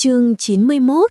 Chương 91.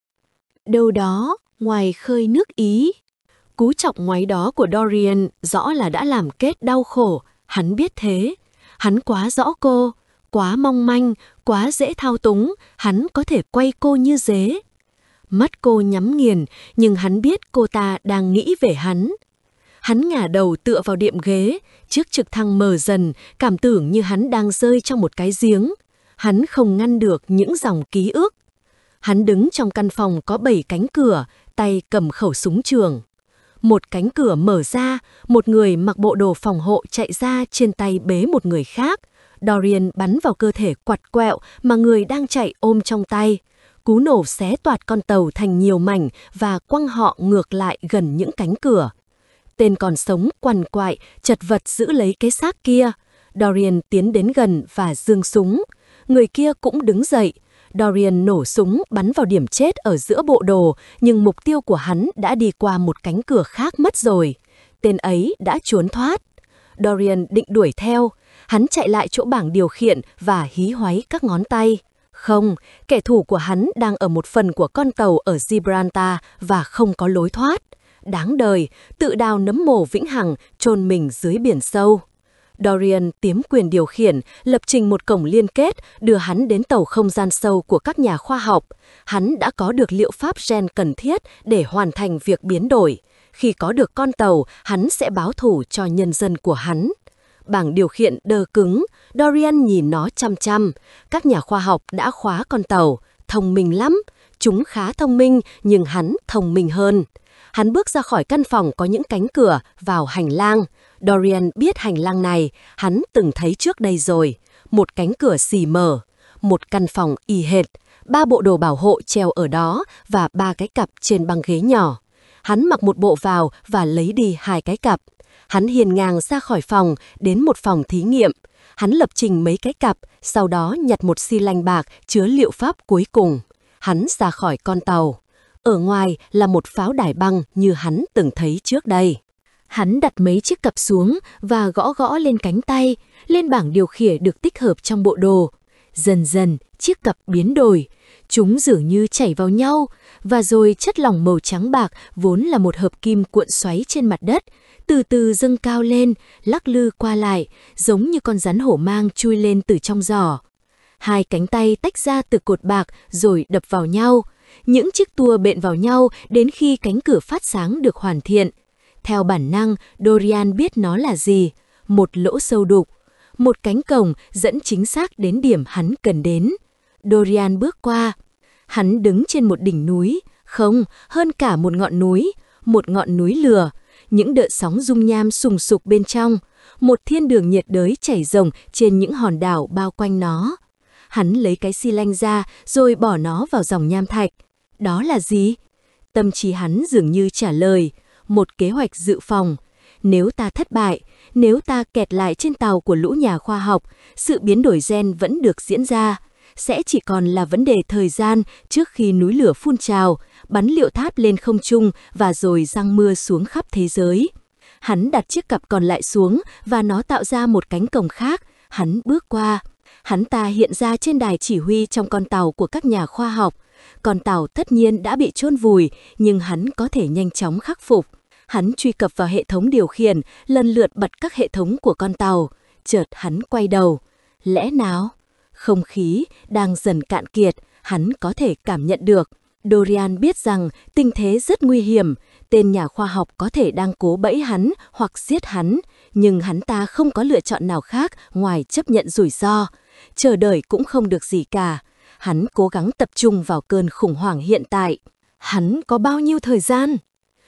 Đâu đó, ngoài khơi nước Ý. Cú chọc ngoáy đó của Dorian rõ là đã làm Kate đau khổ, hắn biết thế. Hắn quá rõ cô, quá mong manh, quá dễ thao túng, hắn có thể quay cô như dế. Mắt cô nhắm nghiền, nhưng hắn biết cô ta đang nghĩ về hắn. Hắn ngả đầu tựa vào đệm ghế, chiếc trực thăng mờ dần, cảm tưởng như hắn đang rơi trong một cái giếng. Hắn không ngăn được những dòng ký ức. Hắn đứng trong căn phòng có 7 cánh cửa, tay cầm khẩu súng trường. Một cánh cửa mở ra, một người mặc bộ đồ phòng hộ chạy ra, trên tay bế một người khác. Dorian bắn vào cơ thể quặt quẹo mà người đang chạy ôm trong tay. Cú nổ xé toạc con tàu thành nhiều mảnh và quăng họ ngược lại gần những cánh cửa. Tên còn sống quằn quại, chật vật giữ lấy cái xác kia. Dorian tiến đến gần và giương súng. Người kia cũng đứng dậy. Dorian nổ súng bắn vào điểm chết ở giữa bộ đồ, nhưng mục tiêu của hắn đã đi qua một cánh cửa khác mất rồi. Tên ấy đã trốn thoát. Dorian định đuổi theo. Hắn chạy lại chỗ bảng điều khiển và hí hoáy các ngón tay. Không, kẻ thù của hắn đang ở một phần của con tàu ở Gibraltar và không có lối thoát. Đáng đời, tự đào nấm mồ vĩnh hằng, chôn mình dưới biển sâu. Dorian tiếm quyền điều khiển, lập trình một cổng liên kết, đưa hắn đến tàu không gian sâu của các nhà khoa học. Hắn đã có được liệu pháp gen cần thiết để hoàn thành việc biến đổi. Khi có được con tàu, hắn sẽ báo thù cho nhân dân của hắn. Bảng điều khiển đơ cứng, Dorian nhìn nó chăm chăm. Các nhà khoa học đã khóa con tàu, thông minh lắm. Chúng khá thông minh, nhưng hắn thông minh hơn. Hắn bước ra khỏi căn phòng có những cánh cửa, vào hành lang. Dorian biết hành lang này, hắn từng thấy trước đây rồi. Một cánh cửa xì mở, một căn phòng y hệt, 3 bộ đồ bảo hộ treo ở đó và 3 cái cặp trên băng ghế nhỏ. Hắn mặc một bộ vào và lấy đi 2 cái cặp. Hắn hiền ngang ra khỏi phòng, đến một phòng thí nghiệm. Hắn lập trình mấy cái cặp, sau đó nhặt một xi lanh bạc chứa liệu pháp cuối cùng. Hắn ra khỏi con tàu. Ở ngoài là một pháo đài băng như hắn từng thấy trước đây. Hắn đặt mấy chiếc cặp xuống và gõ gõ lên cánh tay, lên bảng điều khiển được tích hợp trong bộ đồ. Dần dần, chiếc cặp biến đổi. Chúng dường như chảy vào nhau, và rồi chất lỏng màu trắng bạc vốn là một hợp kim cuộn xoáy trên mặt đất, từ từ dâng cao lên, lắc lư qua lại, giống như con rắn hổ mang chui lên từ trong giỏ. 2 cánh tay tách ra từ cột bạc rồi đập vào nhau. Những chiếc tua bện vào nhau đến khi cánh cửa phát sáng được hoàn thiện. Theo bản năng, Dorian biết nó là gì. Một lỗ sâu đục. Một cánh cổng dẫn chính xác đến điểm hắn cần đến. Dorian bước qua. Hắn đứng trên một đỉnh núi. Không, hơn cả một ngọn núi. Một ngọn núi lửa. Những đợt sóng dung nham sùng sục bên trong. Một thiên đường nhiệt đới chảy rồng trên những hòn đảo bao quanh nó. Hắn lấy cái xi lanh ra rồi bỏ nó vào dòng nham thạch. Đó là gì? Tâm trí hắn dường như trả lời. Một kế hoạch dự phòng. Nếu ta thất bại, nếu ta kẹt lại trên tàu của lũ nhà khoa học, sự biến đổi gen vẫn được diễn ra. Sẽ chỉ còn là vấn đề thời gian trước khi núi lửa phun trào, bắn liệu tháp lên không trung và rồi giăng mưa xuống khắp thế giới. Hắn đặt chiếc cặp còn lại xuống và nó tạo ra một cánh cổng khác. Hắn bước qua. Hắn ta hiện ra trên đài chỉ huy trong con tàu của các nhà khoa học. Con tàu tất nhiên đã bị chôn vùi, nhưng hắn có thể nhanh chóng khắc phục. Hắn truy cập vào hệ thống điều khiển, lần lượt bật các hệ thống của con tàu. Chợt hắn quay đầu. Lẽ nào? Không khí đang dần cạn kiệt, hắn có thể cảm nhận được. Dorian biết rằng tình thế rất nguy hiểm. Tên nhà khoa học có thể đang cố bẫy hắn hoặc giết hắn, nhưng hắn ta không có lựa chọn nào khác ngoài chấp nhận rủi ro. Chờ đợi cũng không được gì cả. Hắn cố gắng tập trung vào cơn khủng hoảng hiện tại. Hắn có bao nhiêu thời gian?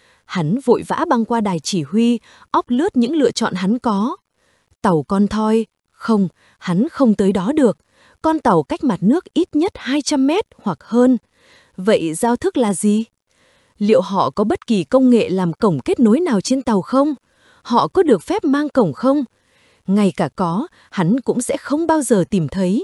Hắn vội vã băng qua đài chỉ huy, óc lướt những lựa chọn hắn có. Tàu con thoi? Không, hắn không tới đó được. Con tàu cách mặt nước ít nhất 200 mét hoặc hơn. Vậy giao thức là gì? Liệu họ có bất kỳ công nghệ làm cổng kết nối nào trên tàu không? Họ có được phép mang cổng không? Ngay cả có, hắn cũng sẽ không bao giờ tìm thấy.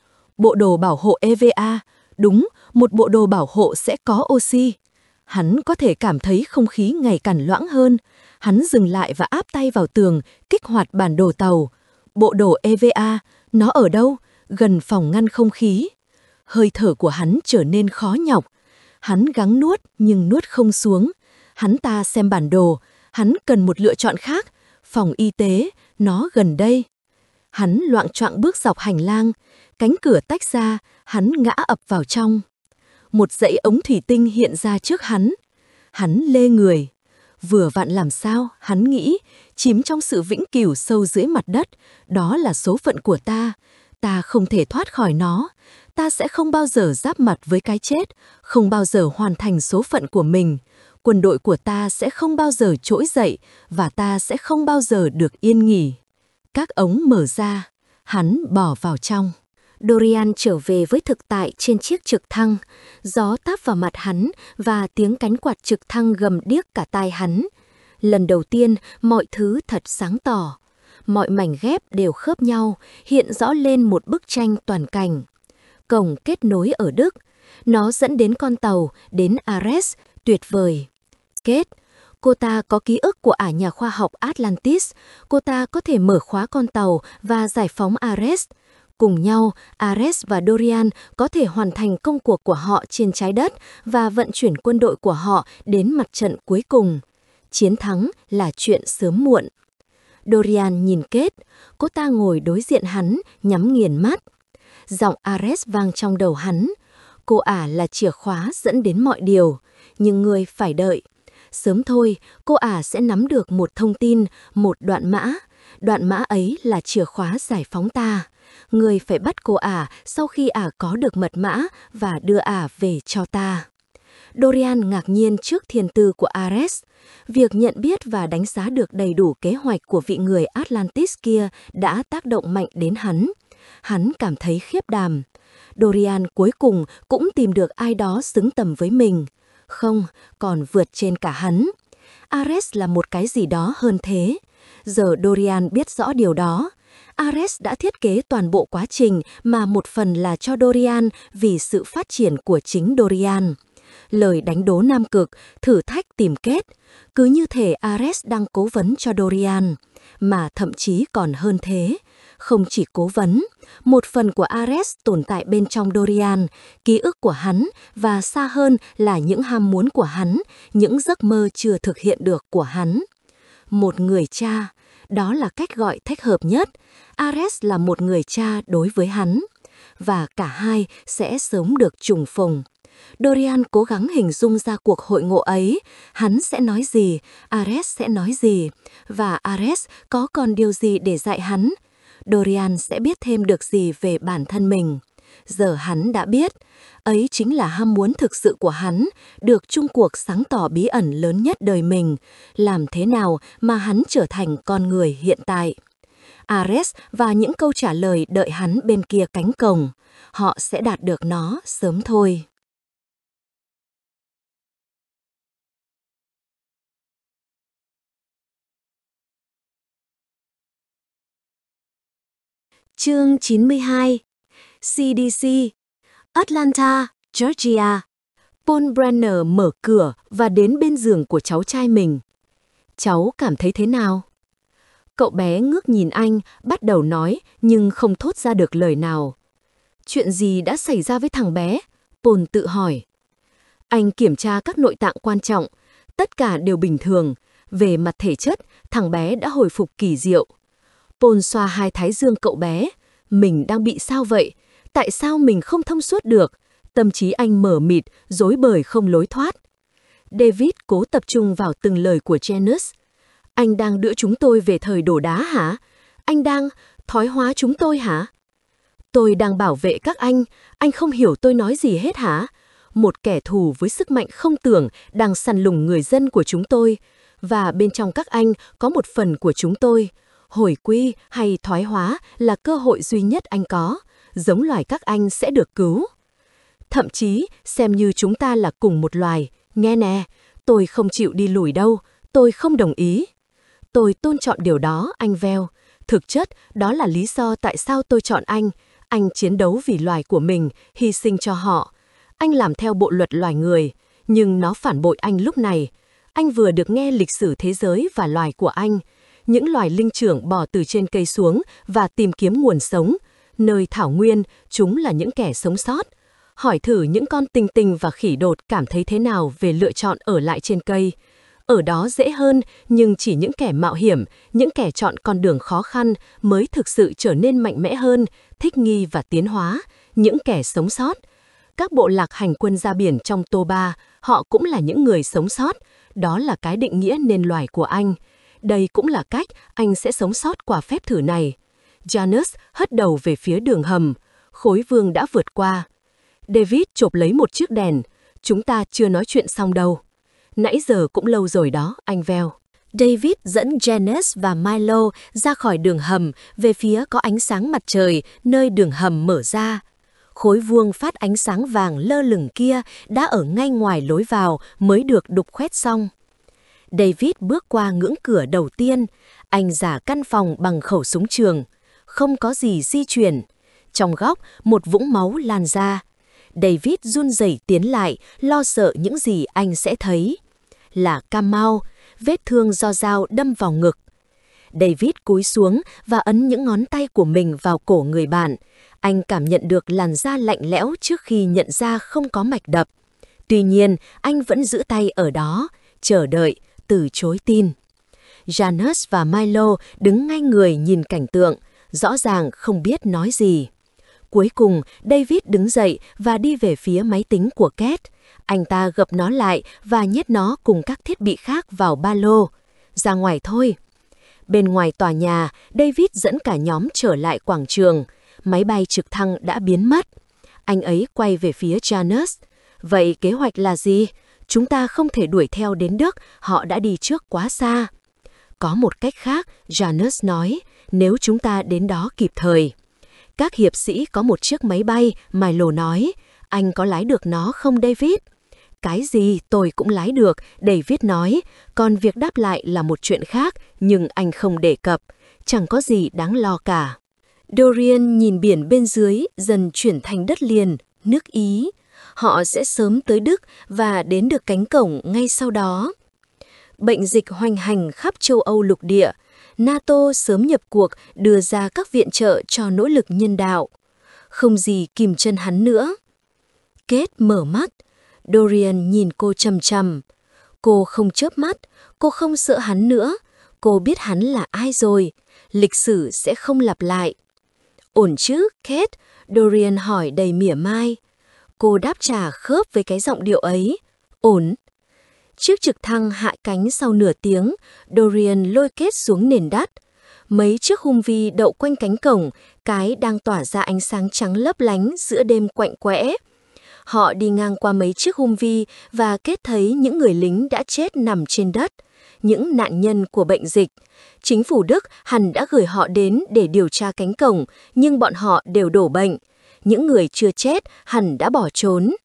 Bộ đồ bảo hộ EVA, đúng, một bộ đồ bảo hộ sẽ có oxy. Hắn có thể cảm thấy không khí ngày càng loãng hơn. Hắn dừng lại và áp tay vào tường, kích hoạt bản đồ tàu. Bộ đồ EVA, nó ở đâu? Gần phòng ngăn không khí. Hơi thở của hắn trở nên khó nhọc. Hắn gắng nuốt nhưng nuốt không xuống. Hắn ta xem bản đồ, hắn cần một lựa chọn khác. Phòng y tế, nó gần đây. Hắn loạng choạng bước dọc hành lang, cánh cửa tách ra, hắn ngã ập vào trong. Một dãy ống thủy tinh hiện ra trước hắn. Hắn lê người. Vừa vặn làm sao, hắn nghĩ, chìm trong sự vĩnh cửu sâu dưới mặt đất, đó là số phận của ta. Ta không thể thoát khỏi nó. Ta sẽ không bao giờ giáp mặt với cái chết, không bao giờ hoàn thành số phận của mình. Quân đội của ta sẽ không bao giờ trỗi dậy và ta sẽ không bao giờ được yên nghỉ. Các ống mở ra, hắn bỏ vào trong. Dorian trở về với thực tại trên chiếc trực thăng. Gió táp vào mặt hắn và tiếng cánh quạt trực thăng gầm điếc cả tai hắn. Lần đầu tiên, mọi thứ thật sáng tỏ. Mọi mảnh ghép đều khớp nhau, hiện rõ lên một bức tranh toàn cảnh. Cổng kết nối ở Đức. Nó dẫn đến con tàu, đến Ares, tuyệt vời. Kết. Cô ta có ký ức của ả nhà khoa học Atlantis. Cô ta có thể mở khóa con tàu và giải phóng Ares. Cùng nhau, Ares và Dorian có thể hoàn thành công cuộc của họ trên trái đất và vận chuyển quân đội của họ đến mặt trận cuối cùng. Chiến thắng là chuyện sớm muộn. Dorian nhìn Kết, cô ta ngồi đối diện hắn, nhắm nghiền mắt. Giọng Ares vang trong đầu hắn. Cô ả là chìa khóa dẫn đến mọi điều, nhưng người phải đợi. Sớm thôi, cô ả sẽ nắm được một thông tin, một đoạn mã. Đoạn mã ấy là chìa khóa giải phóng ta. Người phải bắt cô ả sau khi ả có được mật mã và đưa ả về cho ta. Dorian ngạc nhiên trước thiên tư của Ares. Việc nhận biết và đánh giá được đầy đủ kế hoạch của vị người Atlantis kia đã tác động mạnh đến hắn. Hắn cảm thấy khiếp đảm. Dorian cuối cùng cũng tìm được ai đó xứng tầm với mình. Không, còn vượt trên cả hắn. Ares là một cái gì đó hơn thế. Giờ Dorian biết rõ điều đó. Ares đã thiết kế toàn bộ quá trình mà một phần là cho Dorian vì sự phát triển của chính Dorian. Lời đánh đố Nam Cực, thử thách tìm kết. Cứ như thể Ares đang cố vấn cho Dorian. Mà thậm chí còn hơn thế. Không chỉ cố vấn, một phần của Ares tồn tại bên trong Dorian, ký ức của hắn và xa hơn là những ham muốn của hắn, những giấc mơ chưa thực hiện được của hắn. Một người cha, đó là cách gọi thích hợp nhất. Ares là một người cha đối với hắn. Và cả hai sẽ sớm được trùng phùng. Dorian cố gắng hình dung ra cuộc hội ngộ ấy. Hắn sẽ nói gì, Ares sẽ nói gì. Và Ares có còn điều gì để dạy hắn. Dorian sẽ biết thêm được gì về bản thân mình. Giờ hắn đã biết, ấy chính là ham muốn thực sự của hắn, được chung cuộc sáng tỏ bí ẩn lớn nhất đời mình, làm thế nào mà hắn trở thành con người hiện tại. Ares và những câu trả lời đợi hắn bên kia cánh cổng, họ sẽ đạt được nó sớm thôi. Chương 92. CDC, Atlanta, Georgia. Paul Brenner mở cửa và đến bên giường của cháu trai mình. Cháu cảm thấy thế nào? Cậu bé ngước nhìn anh, bắt đầu nói nhưng không thốt ra được lời nào. Chuyện gì đã xảy ra với thằng bé? Paul tự hỏi. Anh kiểm tra các nội tạng quan trọng, tất cả đều bình thường. Về mặt thể chất, thằng bé đã hồi phục kỳ diệu. Paul xoa hai thái dương cậu bé. Mình đang bị sao vậy? Tại sao mình không thông suốt được? Tâm trí anh mờ mịt, rối bời không lối thoát. David cố tập trung vào từng lời của Janus. Anh đang đưa chúng tôi về thời đổ đá hả? Anh đang thoái hóa chúng tôi hả? Tôi đang bảo vệ các anh không hiểu tôi nói gì hết hả? Một kẻ thù với sức mạnh không tưởng đang săn lùng người dân của chúng tôi. Và bên trong các anh có một phần của chúng tôi. Hồi quy hay thoái hóa là cơ hội duy nhất anh có. Giống loài các anh sẽ được cứu. Thậm chí xem như chúng ta là cùng một loài. Nghe nè, tôi không chịu đi lùi đâu. Tôi không đồng ý. Tôi tôn trọng điều đó, anh Vell. Thực chất, đó là lý do tại sao tôi chọn anh. Anh chiến đấu vì loài của mình, hy sinh cho họ. Anh làm theo bộ luật loài người, nhưng nó phản bội anh lúc này. Anh vừa được nghe lịch sử thế giới và loài của anh. Những loài linh trưởng bò từ trên cây xuống và tìm kiếm nguồn sống. Nơi thảo nguyên, chúng là những kẻ sống sót. hỏi thử những con tình tình và khỉ đột cảm thấy thế nào về lựa chọn ở lại trên cây. Ở đó dễ hơn, nhưng chỉ những kẻ mạo hiểm, những kẻ chọn con đường khó khăn mới thực sự trở nên mạnh mẽ hơn, thích nghi và tiến hóa, những kẻ sống sót. Các bộ lạc hành quân ra biển trong Toba, họ cũng là những người sống sót, đó là cái định nghĩa nên loài của anh. Đây cũng là cách anh sẽ sống sót qua phép thử này. Janus hất đầu về phía đường hầm, khối vương đã vượt qua. David chộp lấy một chiếc đèn, chúng ta chưa nói chuyện xong đâu. Nãy giờ cũng lâu rồi đó, anh Vel. David dẫn Janus và Milo ra khỏi đường hầm về phía có ánh sáng mặt trời, nơi đường hầm mở ra. Khối vuông phát ánh sáng vàng lơ lửng kia đã ở ngay ngoài lối vào mới được đục khoét xong. David bước qua ngưỡng cửa đầu tiên, anh giả căn phòng bằng khẩu súng trường. Không có gì di chuyển. Trong góc, một vũng máu lan ra. David run rẩy tiến lại, lo sợ những gì anh sẽ thấy. Là Kamau, vết thương do dao đâm vào ngực. David cúi xuống và ấn những ngón tay của mình vào cổ người bạn. Anh cảm nhận được làn da lạnh lẽo trước khi nhận ra không có mạch đập. Tuy nhiên, anh vẫn giữ tay ở đó, chờ đợi, từ chối tin. Janus và Milo đứng ngay người nhìn cảnh tượng, rõ ràng không biết nói gì. Cuối cùng, David đứng dậy và đi về phía máy tính của Kate. Anh ta gập nó lại và nhét nó cùng các thiết bị khác vào ba lô. Ra ngoài thôi. Bên ngoài tòa nhà, David dẫn cả nhóm trở lại quảng trường. Máy bay trực thăng đã biến mất. Anh ấy quay về phía Janus. Vậy kế hoạch là gì? Chúng ta không thể đuổi theo đến Đức, họ đã đi trước quá xa. Có một cách khác, Janus nói, nếu chúng ta đến đó kịp thời. Các hiệp sĩ có một chiếc máy bay, Milo nói. Anh có lái được nó không David? Cái gì tôi cũng lái được, David nói. Còn việc đáp lại là một chuyện khác, nhưng anh không đề cập. Chẳng có gì đáng lo cả. Dorian nhìn biển bên dưới dần chuyển thành đất liền, nước Ý. Họ sẽ sớm tới Đức và đến được cánh cổng ngay sau đó. Bệnh dịch hoành hành khắp châu Âu lục địa. NATO sớm nhập cuộc đưa ra các viện trợ cho nỗ lực nhân đạo. Không gì kìm chân hắn nữa. Kate mở mắt. Dorian nhìn cô chằm chằm. Cô không chớp mắt, cô không sợ hắn nữa. Cô biết hắn là ai rồi. Lịch sử sẽ không lặp lại. Ổn chứ, Kate? Dorian hỏi đầy mỉa mai. Cô đáp trả khớp với cái giọng điệu ấy. Ổn. Chiếc trực thăng hạ cánh sau nửa tiếng, Dorian lôi Kate xuống nền đất. Mấy chiếc Humvee đậu quanh cánh cổng, cái đang tỏa ra ánh sáng trắng lấp lánh giữa đêm quạnh quẽ. Họ đi ngang qua mấy chiếc Humvee và Kate thấy những người lính đã chết nằm trên đất, những nạn nhân của bệnh dịch. Chính phủ Đức hẳn đã gửi họ đến để điều tra cánh cổng, nhưng bọn họ đều đổ bệnh. Những người chưa chết hẳn đã bỏ trốn.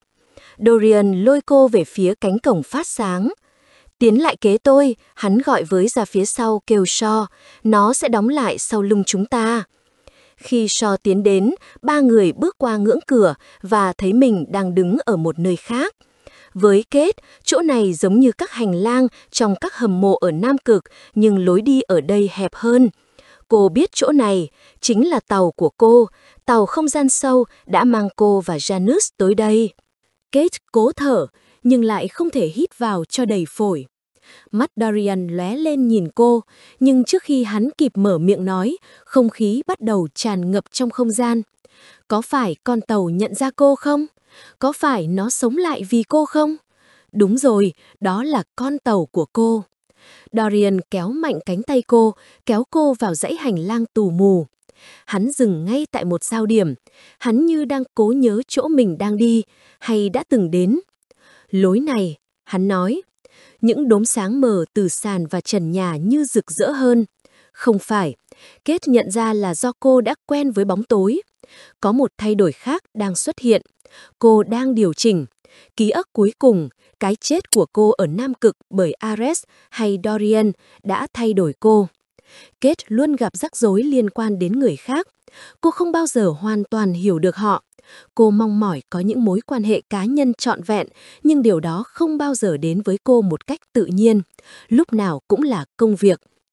Dorian lôi cô về phía cánh cổng phát sáng. Tiến lại kế tôi, hắn gọi với ra phía sau kêu Shaw, nó sẽ đóng lại sau lưng chúng ta. Khi Shaw tiến đến, ba người bước qua ngưỡng cửa và thấy mình đang đứng ở một nơi khác. Với Kate, chỗ này giống như các hành lang trong các hầm mộ ở Nam Cực, nhưng lối đi ở đây hẹp hơn. Cô biết chỗ này, chính là tàu của cô, tàu không gian sâu đã mang cô và Janus tới đây. Kate cố thở, nhưng lại không thể hít vào cho đầy phổi. Mắt Dorian lóe lên nhìn cô, nhưng trước khi hắn kịp mở miệng nói, không khí bắt đầu tràn ngập trong không gian. Có phải con tàu nhận ra cô không? Có phải nó sống lại vì cô không? Đúng rồi, đó là con tàu của cô. Dorian kéo mạnh cánh tay cô, kéo cô vào dãy hành lang tù mù. Hắn dừng ngay tại một giao điểm. Hắn như đang cố nhớ chỗ mình đang đi, hay đã từng đến. Lối này, hắn nói. Những đốm sáng mờ từ sàn và trần nhà như rực rỡ hơn. Không phải, Kate nhận ra là do cô đã quen với bóng tối. Có một thay đổi khác đang xuất hiện. Cô đang điều chỉnh. Ký ức cuối cùng, cái chết của cô ở Nam Cực bởi Ares hay Dorian đã thay đổi cô. Kate luôn gặp rắc rối liên quan đến người khác. Cô không bao giờ hoàn toàn hiểu được họ. Cô mong mỏi có những mối quan hệ cá nhân trọn vẹn, nhưng điều đó không bao giờ đến với cô một cách tự nhiên. Lúc nào cũng là công việc.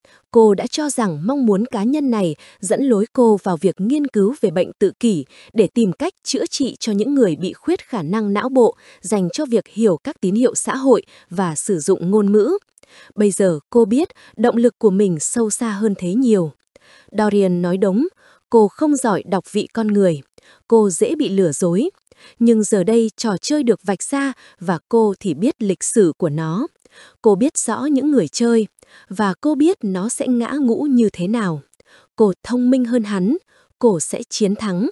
Cô đã cho rằng mong muốn cá nhân này dẫn lối cô vào việc nghiên cứu về bệnh tự kỷ để tìm cách chữa trị cho những người bị khuyết khả năng não bộ dành cho việc hiểu các tín hiệu xã hội và sử dụng ngôn ngữ. Bây giờ cô biết động lực của mình sâu xa hơn thế nhiều. Dorian nói đúng, cô không giỏi đọc vị con người. Cô dễ bị lừa dối. Nhưng giờ đây trò chơi được vạch ra và cô thì biết lịch sử của nó. Cô biết rõ những người chơi và cô biết nó sẽ ngã ngũ như thế nào. Cô thông minh hơn hắn, cô sẽ chiến thắng.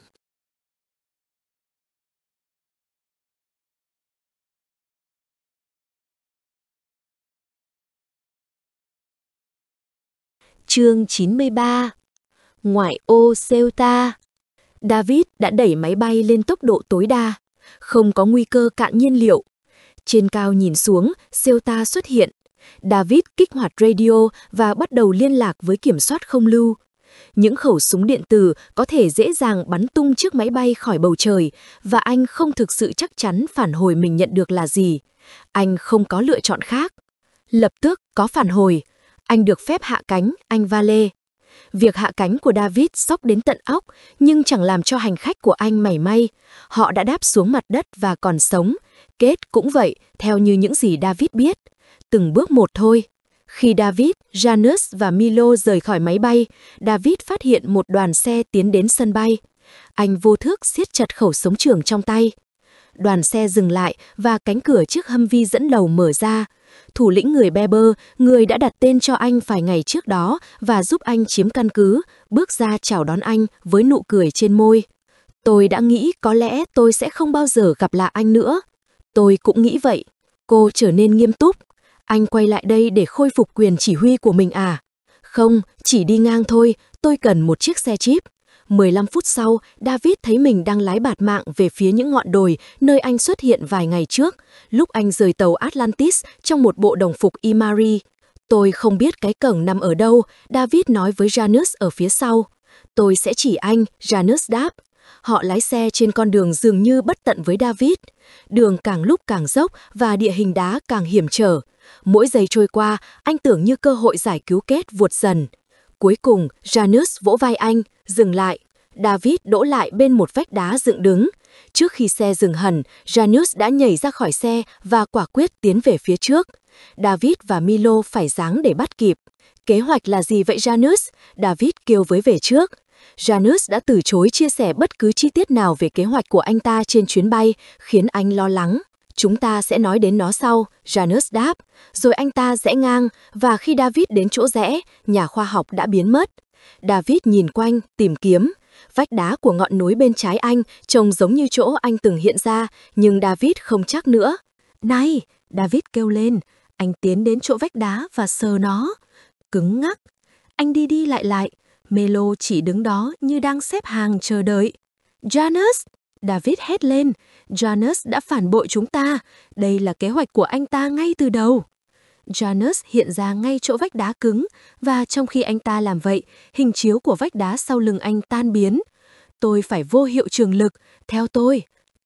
Chương 93. Ngoại ô Ceuta. David đã đẩy máy bay lên tốc độ tối đa, không có nguy cơ cạn nhiên liệu. Trên cao nhìn xuống, Ceuta xuất hiện. David kích hoạt radio và bắt đầu liên lạc với kiểm soát không lưu. Những khẩu súng điện tử có thể dễ dàng bắn tung chiếc máy bay khỏi bầu trời và anh không thực sự chắc chắn phản hồi mình nhận được là gì. Anh không có lựa chọn khác. Lập tức có phản hồi. Anh được phép hạ cánh, anh Vale. Việc hạ cánh của David sốc đến tận óc, nhưng chẳng làm cho hành khách của anh mảy may. Họ đã đáp xuống mặt đất và còn sống. Kết cũng vậy, theo như những gì David biết. Từng bước một thôi. Khi David, Janus và Milo rời khỏi máy bay, David phát hiện một đoàn xe tiến đến sân bay. Anh vô thức siết chặt khẩu súng trường trong tay. Đoàn xe dừng lại và cánh cửa chiếc Humvee dẫn đầu mở ra. Thủ lĩnh người Berber, người đã đặt tên cho anh vài ngày trước đó và giúp anh chiếm căn cứ, bước ra chào đón anh với nụ cười trên môi. Tôi đã nghĩ có lẽ tôi sẽ không bao giờ gặp lại anh nữa. Tôi cũng nghĩ vậy. Cô trở nên nghiêm túc. Anh quay lại đây để khôi phục quyền chỉ huy của mình à? Không, chỉ đi ngang thôi, tôi cần một chiếc xe jeep. 15 phút sau, David thấy mình đang lái bạt mạng về phía những ngọn đồi nơi anh xuất hiện vài ngày trước, lúc anh rời tàu Atlantis trong một bộ đồng phục Imari. Tôi không biết cái cổng nằm ở đâu, David nói với Janus ở phía sau. Tôi sẽ chỉ anh, Janus đáp. Họ lái xe trên con đường dường như bất tận với David. Đường càng lúc càng dốc và địa hình đá càng hiểm trở. Mỗi giây trôi qua, anh tưởng như cơ hội giải cứu Kết vụt dần. Cuối cùng, Janus vỗ vai anh, dừng lại. David đỗ lại bên một vách đá dựng đứng. Trước khi xe dừng hẳn, Janus đã nhảy ra khỏi xe và quả quyết tiến về phía trước. David và Milo phải giáng để bắt kịp. Kế hoạch là gì vậy Janus? David kêu với về trước. Janus đã từ chối chia sẻ bất cứ chi tiết nào về kế hoạch của anh ta trên chuyến bay, khiến anh lo lắng. Chúng ta sẽ nói đến nó sau, Janus đáp. Rồi anh ta rẽ ngang, và khi David đến chỗ rẽ, nhà khoa học đã biến mất. David nhìn quanh, tìm kiếm. Vách đá của ngọn núi bên trái anh trông giống như chỗ anh từng hiện ra, nhưng David không chắc nữa. Này, David kêu lên. Anh tiến đến chỗ vách đá và sờ nó. Cứng ngắc. Anh đi đi lại lại. Melo chỉ đứng đó như đang xếp hàng chờ đợi. Janus! David hét lên. Janus đã phản bội chúng ta. Đây là kế hoạch của anh ta ngay từ đầu. Janus hiện ra ngay chỗ vách đá cứng, và trong khi anh ta làm vậy, hình chiếu của vách đá sau lưng anh tan biến. Tôi phải vô hiệu trường lực, theo tôi.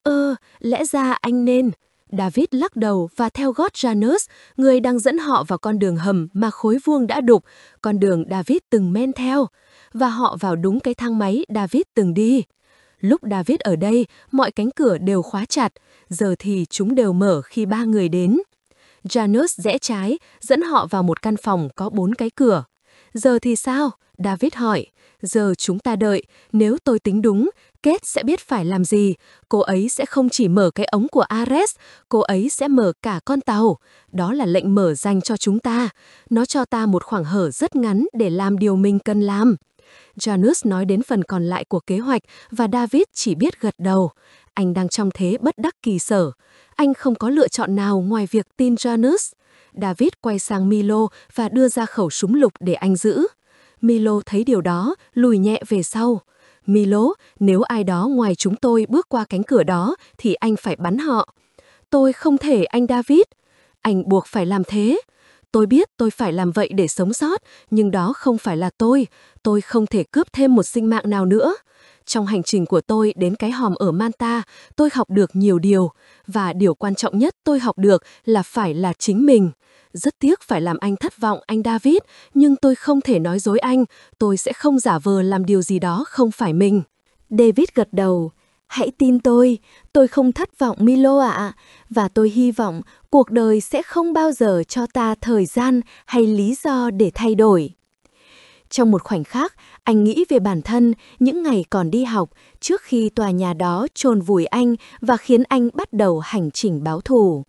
Lẽ ra anh nên. David lắc đầu và theo gót Janus, người đang dẫn họ vào con đường hầm mà khối vuông đã đục, con đường David từng men theo. Và họ vào đúng cái thang máy David từng đi. Lúc David ở đây, mọi cánh cửa đều khóa chặt, giờ thì chúng đều mở khi ba người đến. Janus rẽ trái, dẫn họ vào một căn phòng có 4 cái cửa. Giờ thì sao? David hỏi. Giờ chúng ta đợi, nếu tôi tính đúng, Kết sẽ biết phải làm gì. Cô ấy sẽ không chỉ mở cái ống của Ares, cô ấy sẽ mở cả con tàu. Đó là lệnh mở dành cho chúng ta. Nó cho ta một khoảng hở rất ngắn để làm điều mình cần làm. Janus nói đến phần còn lại của kế hoạch và David chỉ biết gật đầu. Anh đang trong thế bất đắc kỳ sở. Anh không có lựa chọn nào ngoài việc tin Janus. David quay sang Milo và đưa ra khẩu súng lục để anh giữ. Milo thấy điều đó, lùi nhẹ về sau. Milo, nếu ai đó ngoài chúng tôi bước qua cánh cửa đó, thì anh phải bắn họ. Tôi không thể, anh David. Anh buộc phải làm thế. Tôi biết tôi phải làm vậy để sống sót, nhưng đó không phải là tôi. Tôi không thể cướp thêm một sinh mạng nào nữa. Trong hành trình của tôi đến cái hòm ở Manta, tôi học được nhiều điều. Và điều quan trọng nhất tôi học được là phải là chính mình. Rất tiếc phải làm anh thất vọng, anh David, nhưng tôi không thể nói dối anh, tôi sẽ không giả vờ làm điều gì đó không phải mình. David gật đầu. Hãy tin tôi không thất vọng Milo ạ, và tôi hy vọng cuộc đời sẽ không bao giờ cho ta thời gian hay lý do để thay đổi. Trong một khoảnh khắc, anh nghĩ về bản thân những ngày còn đi học trước khi tòa nhà đó chôn vùi anh và khiến anh bắt đầu hành trình báo thù.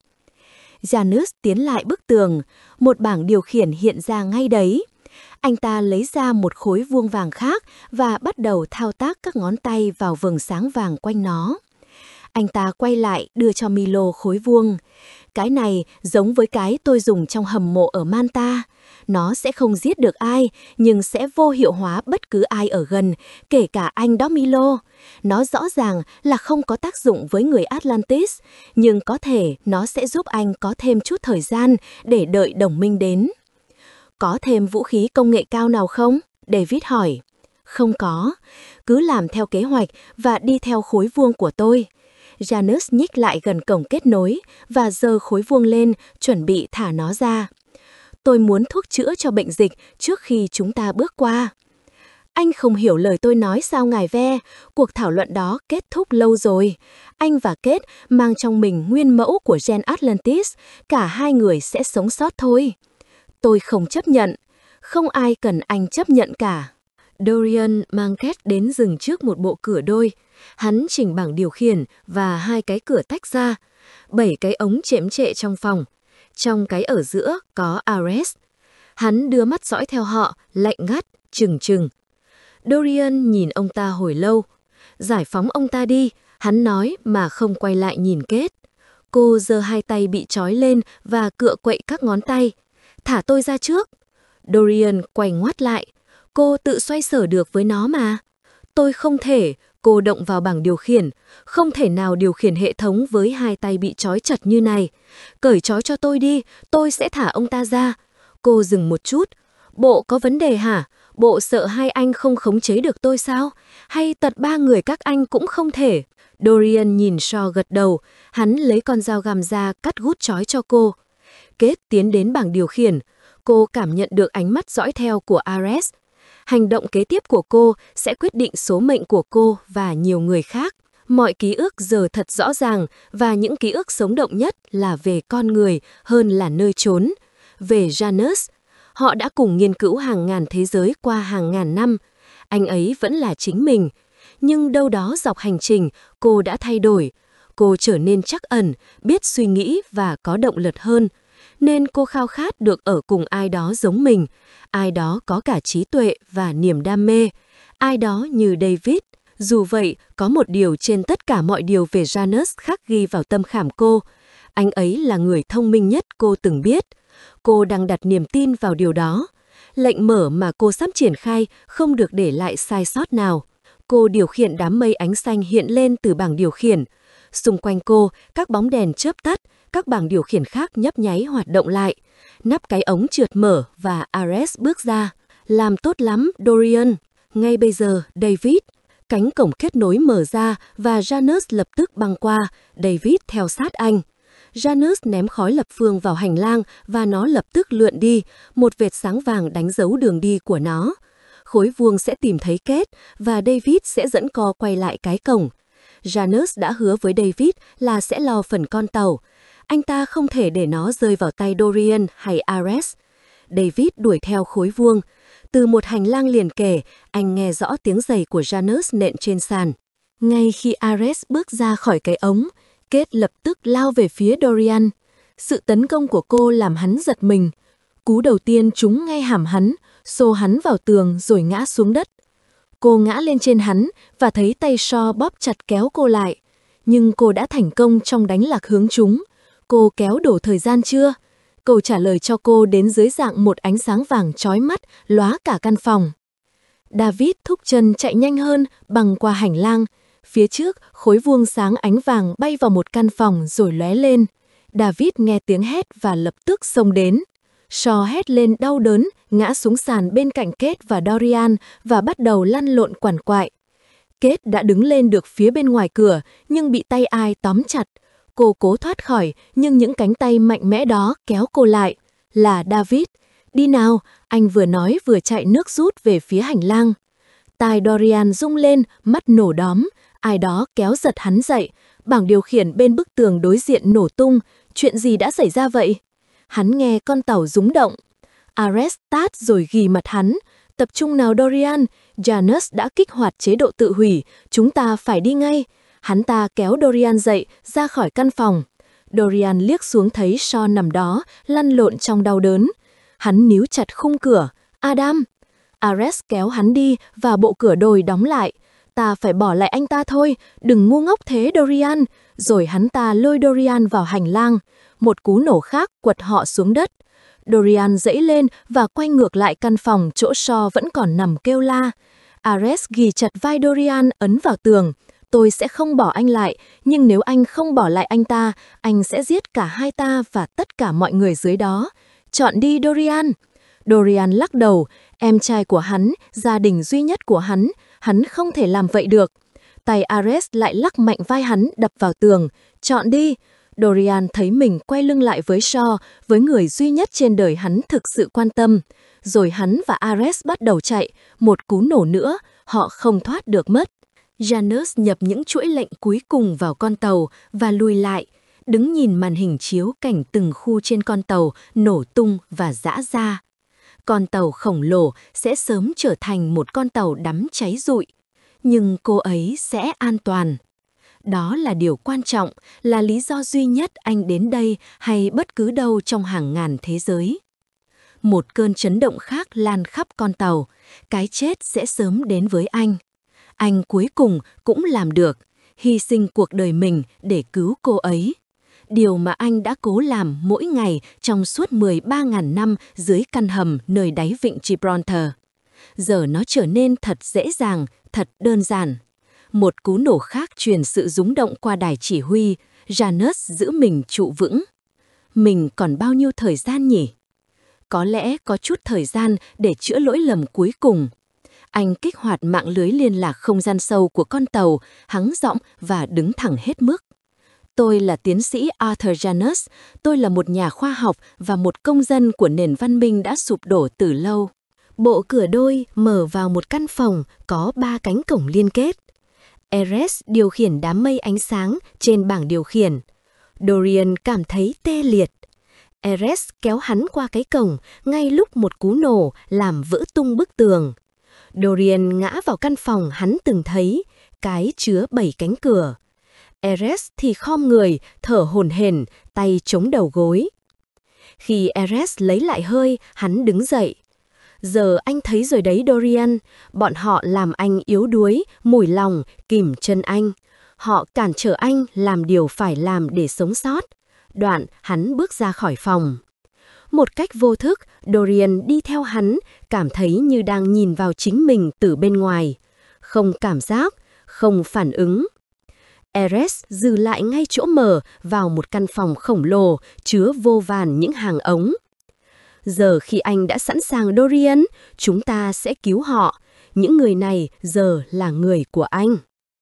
Janus tiến lại bức tường, một bảng điều khiển hiện ra ngay đấy. Anh ta lấy ra một khối vuông vàng khác và bắt đầu thao tác các ngón tay vào vầng sáng vàng quanh nó. Anh ta quay lại đưa cho Milo khối vuông. Cái này giống với cái tôi dùng trong hầm mộ ở Manta. Nó sẽ không giết được ai, nhưng sẽ vô hiệu hóa bất cứ ai ở gần, kể cả anh đó Milo. Nó rõ ràng là không có tác dụng với người Atlantis, nhưng có thể nó sẽ giúp anh có thêm chút thời gian để đợi đồng minh đến. Có thêm vũ khí công nghệ cao nào không? David hỏi. Không có, cứ làm theo kế hoạch và đi theo khối vuông của tôi. Janus nhích lại gần cổng kết nối và giơ khối vuông lên, chuẩn bị thả nó ra. Tôi muốn thuốc chữa cho bệnh dịch trước khi chúng ta bước qua. Anh không hiểu lời tôi nói sao ngài Ve, cuộc thảo luận đó kết thúc lâu rồi. Anh và Kate mang trong mình nguyên mẫu của gen Atlantis, cả hai người sẽ sống sót thôi. Tôi không chấp nhận, không ai cần anh chấp nhận cả. Dorian mang Kate đến dừng trước một bộ cửa đôi. Hắn chỉnh bảng điều khiển và hai cái cửa tách ra, 7 cái ống chễm trệ trong phòng. Trong cái ở giữa có Ares. Hắn đưa mắt dõi theo họ, lạnh ngắt, trừng trừng. Dorian nhìn ông ta hồi lâu. Giải phóng ông ta đi, hắn nói mà không quay lại nhìn Kate. Cô giơ hai tay bị trói lên và cựa quậy các ngón tay. Thả tôi ra trước. Dorian quay ngoắt lại. Cô tự xoay sở được với nó mà. Tôi không thể. Cô động vào bảng điều khiển. Không thể nào điều khiển hệ thống với hai tay bị trói chặt như này. Cởi trói cho tôi đi, tôi sẽ thả ông ta ra. Cô dừng một chút. Bộ có vấn đề hả? Bộ sợ hai anh không khống chế được tôi sao? Hay tật ba người các anh cũng không thể? Dorian nhìn Shaw gật đầu. Hắn lấy con dao găm ra cắt gút trói cho cô. Kate tiến đến bảng điều khiển. Cô cảm nhận được ánh mắt dõi theo của Ares. Hành động kế tiếp của cô sẽ quyết định số mệnh của cô và nhiều người khác. Mọi ký ức giờ thật rõ ràng và những ký ức sống động nhất là về con người hơn là nơi trốn. Về Janus, họ đã cùng nghiên cứu hàng ngàn thế giới qua hàng ngàn năm. Anh ấy vẫn là chính mình. Nhưng đâu đó dọc hành trình, cô đã thay đổi. Cô trở nên trắc ẩn, biết suy nghĩ và có động lực hơn. Nên cô khao khát được ở cùng ai đó giống mình. Ai đó có cả trí tuệ và niềm đam mê. Ai đó như David. Dù vậy, có một điều trên tất cả mọi điều về Janus khắc ghi vào tâm khảm cô. Anh ấy là người thông minh nhất cô từng biết. Cô đang đặt niềm tin vào điều đó. Lệnh mở mà cô sắp triển khai không được để lại sai sót nào. Cô điều khiển đám mây ánh xanh hiện lên từ bảng điều khiển. Xung quanh cô, các bóng đèn chớp tắt, các bảng điều khiển khác nhấp nháy hoạt động lại. Nắp cái ống trượt mở và Ares bước ra. Làm tốt lắm, Dorian. Ngay bây giờ, David. Cánh cổng kết nối mở ra và Janus lập tức băng qua. David theo sát anh. Janus ném khói lập phương vào hành lang và nó lập tức lượn đi. Một vệt sáng vàng đánh dấu đường đi của nó. Khối vuông sẽ tìm thấy Kate và David sẽ dẫn co quay lại cái cổng. Janus đã hứa với David là sẽ lo phần con tàu. Anh ta không thể để nó rơi vào tay Dorian hay Ares. David đuổi theo khối vuông. Từ một hành lang liền kề, anh nghe rõ tiếng giày của Janus nện trên sàn. Ngay khi Ares bước ra khỏi cái ống, Kate lập tức lao về phía Dorian. Sự tấn công của cô làm hắn giật mình. Cú đầu tiên trúng ngay hàm hắn, xô hắn vào tường rồi ngã xuống đất. Cô ngã lên trên hắn và thấy tay Shaw bóp chặt kéo cô lại. Nhưng cô đã thành công trong đánh lạc hướng chúng. Cô kéo đổ thời gian chưa? Câu trả lời cho cô đến dưới dạng một ánh sáng vàng chói mắt, lóa cả căn phòng. David thúc chân chạy nhanh hơn, băng qua hành lang. Phía trước, khối vuông sáng ánh vàng bay vào một căn phòng rồi lóe lên. David nghe tiếng hét và lập tức xông đến. Shaw hét lên đau đớn, ngã xuống sàn bên cạnh Kate và Dorian và bắt đầu lăn lộn quằn quại. Kate đã đứng lên được phía bên ngoài cửa, nhưng bị tay ai tóm chặt. Cô cố thoát khỏi, nhưng những cánh tay mạnh mẽ đó kéo cô lại. Là David. Đi nào, anh vừa nói vừa chạy nước rút về phía hành lang. Tai Dorian rung lên, mắt nổ đóm. Ai đó kéo giật hắn dậy. Bảng điều khiển bên bức tường đối diện nổ tung. Chuyện gì đã xảy ra vậy? Hắn nghe con tàu rúng động. Ares tát rồi ghì mặt hắn. Tập trung nào Dorian, Janus đã kích hoạt chế độ tự hủy, chúng ta phải đi ngay. Hắn ta kéo Dorian dậy, ra khỏi căn phòng. Dorian liếc xuống thấy Shaw nằm đó, lăn lộn trong đau đớn. Hắn níu chặt khung cửa. Adam! Ares kéo hắn đi và bộ cửa đồi đóng lại. Ta phải bỏ lại anh ta thôi, đừng ngu ngốc thế Dorian. Rồi hắn ta lôi Dorian vào hành lang. Một cú nổ khác quật họ xuống đất. Dorian dãy lên và quay ngược lại căn phòng chỗ Shaw vẫn còn nằm kêu la. Ares ghì chặt vai Dorian ấn vào tường. Tôi sẽ không bỏ anh lại, nhưng nếu anh không bỏ lại anh ta, anh sẽ giết cả hai ta và tất cả mọi người dưới đó. Chọn đi Dorian. Dorian lắc đầu, em trai của hắn, gia đình duy nhất của hắn không thể làm vậy được. Tay Ares lại lắc mạnh vai hắn đập vào tường. Chọn đi. Dorian thấy mình quay lưng lại với Shaw, với người duy nhất trên đời hắn thực sự quan tâm. Rồi hắn và Ares bắt đầu chạy, một cú nổ nữa, họ không thoát được mất. Janus nhập những chuỗi lệnh cuối cùng vào con tàu và lùi lại, đứng nhìn màn hình chiếu cảnh từng khu trên con tàu nổ tung và rã ra. Con tàu khổng lồ sẽ sớm trở thành một con tàu đắm cháy rụi, nhưng cô ấy sẽ an toàn. Đó là điều quan trọng, là lý do duy nhất anh đến đây hay bất cứ đâu trong hàng ngàn thế giới. Một cơn chấn động khác lan khắp con tàu, cái chết sẽ sớm đến với anh. Anh cuối cùng cũng làm được, hy sinh cuộc đời mình để cứu cô ấy. Điều mà anh đã cố làm mỗi ngày trong suốt 13.000 năm dưới căn hầm nơi đáy vịnh Gibraltar. Giờ nó trở nên thật dễ dàng, thật đơn giản. Một cú nổ khác truyền sự rúng động qua đài chỉ huy, Janus giữ mình trụ vững. Mình còn bao nhiêu thời gian nhỉ? Có lẽ có chút thời gian để chữa lỗi lầm cuối cùng. Anh kích hoạt mạng lưới liên lạc không gian sâu của con tàu, hắng giọng và đứng thẳng hết mức. Tôi là tiến sĩ Arthur Janus, tôi là một nhà khoa học và một công dân của nền văn minh đã sụp đổ từ lâu. Bộ cửa đôi mở vào một căn phòng có 3 cánh cổng liên kết. Ares điều khiển đám mây ánh sáng trên bảng điều khiển. Dorian cảm thấy tê liệt. Ares kéo hắn qua cái cổng ngay lúc một cú nổ làm vỡ tung bức tường. Dorian ngã vào căn phòng hắn từng thấy, cái chứa 7 cánh cửa. Ares thì khom người, thở hổn hển, tay chống đầu gối. Khi Ares lấy lại hơi, hắn đứng dậy. Giờ anh thấy rồi đấy Dorian, bọn họ làm anh yếu đuối, mủi lòng, kìm chân anh. Họ cản trở anh làm điều phải làm để sống sót. Đoạn hắn bước ra khỏi phòng. Một cách vô thức, Dorian đi theo hắn, cảm thấy như đang nhìn vào chính mình từ bên ngoài. Không cảm giác, không phản ứng. Ares dừng lại ngay chỗ mở vào một căn phòng khổng lồ chứa vô vàn những hàng ống. Giờ khi anh đã sẵn sàng Dorian, chúng ta sẽ cứu họ. Những người này giờ là người của anh.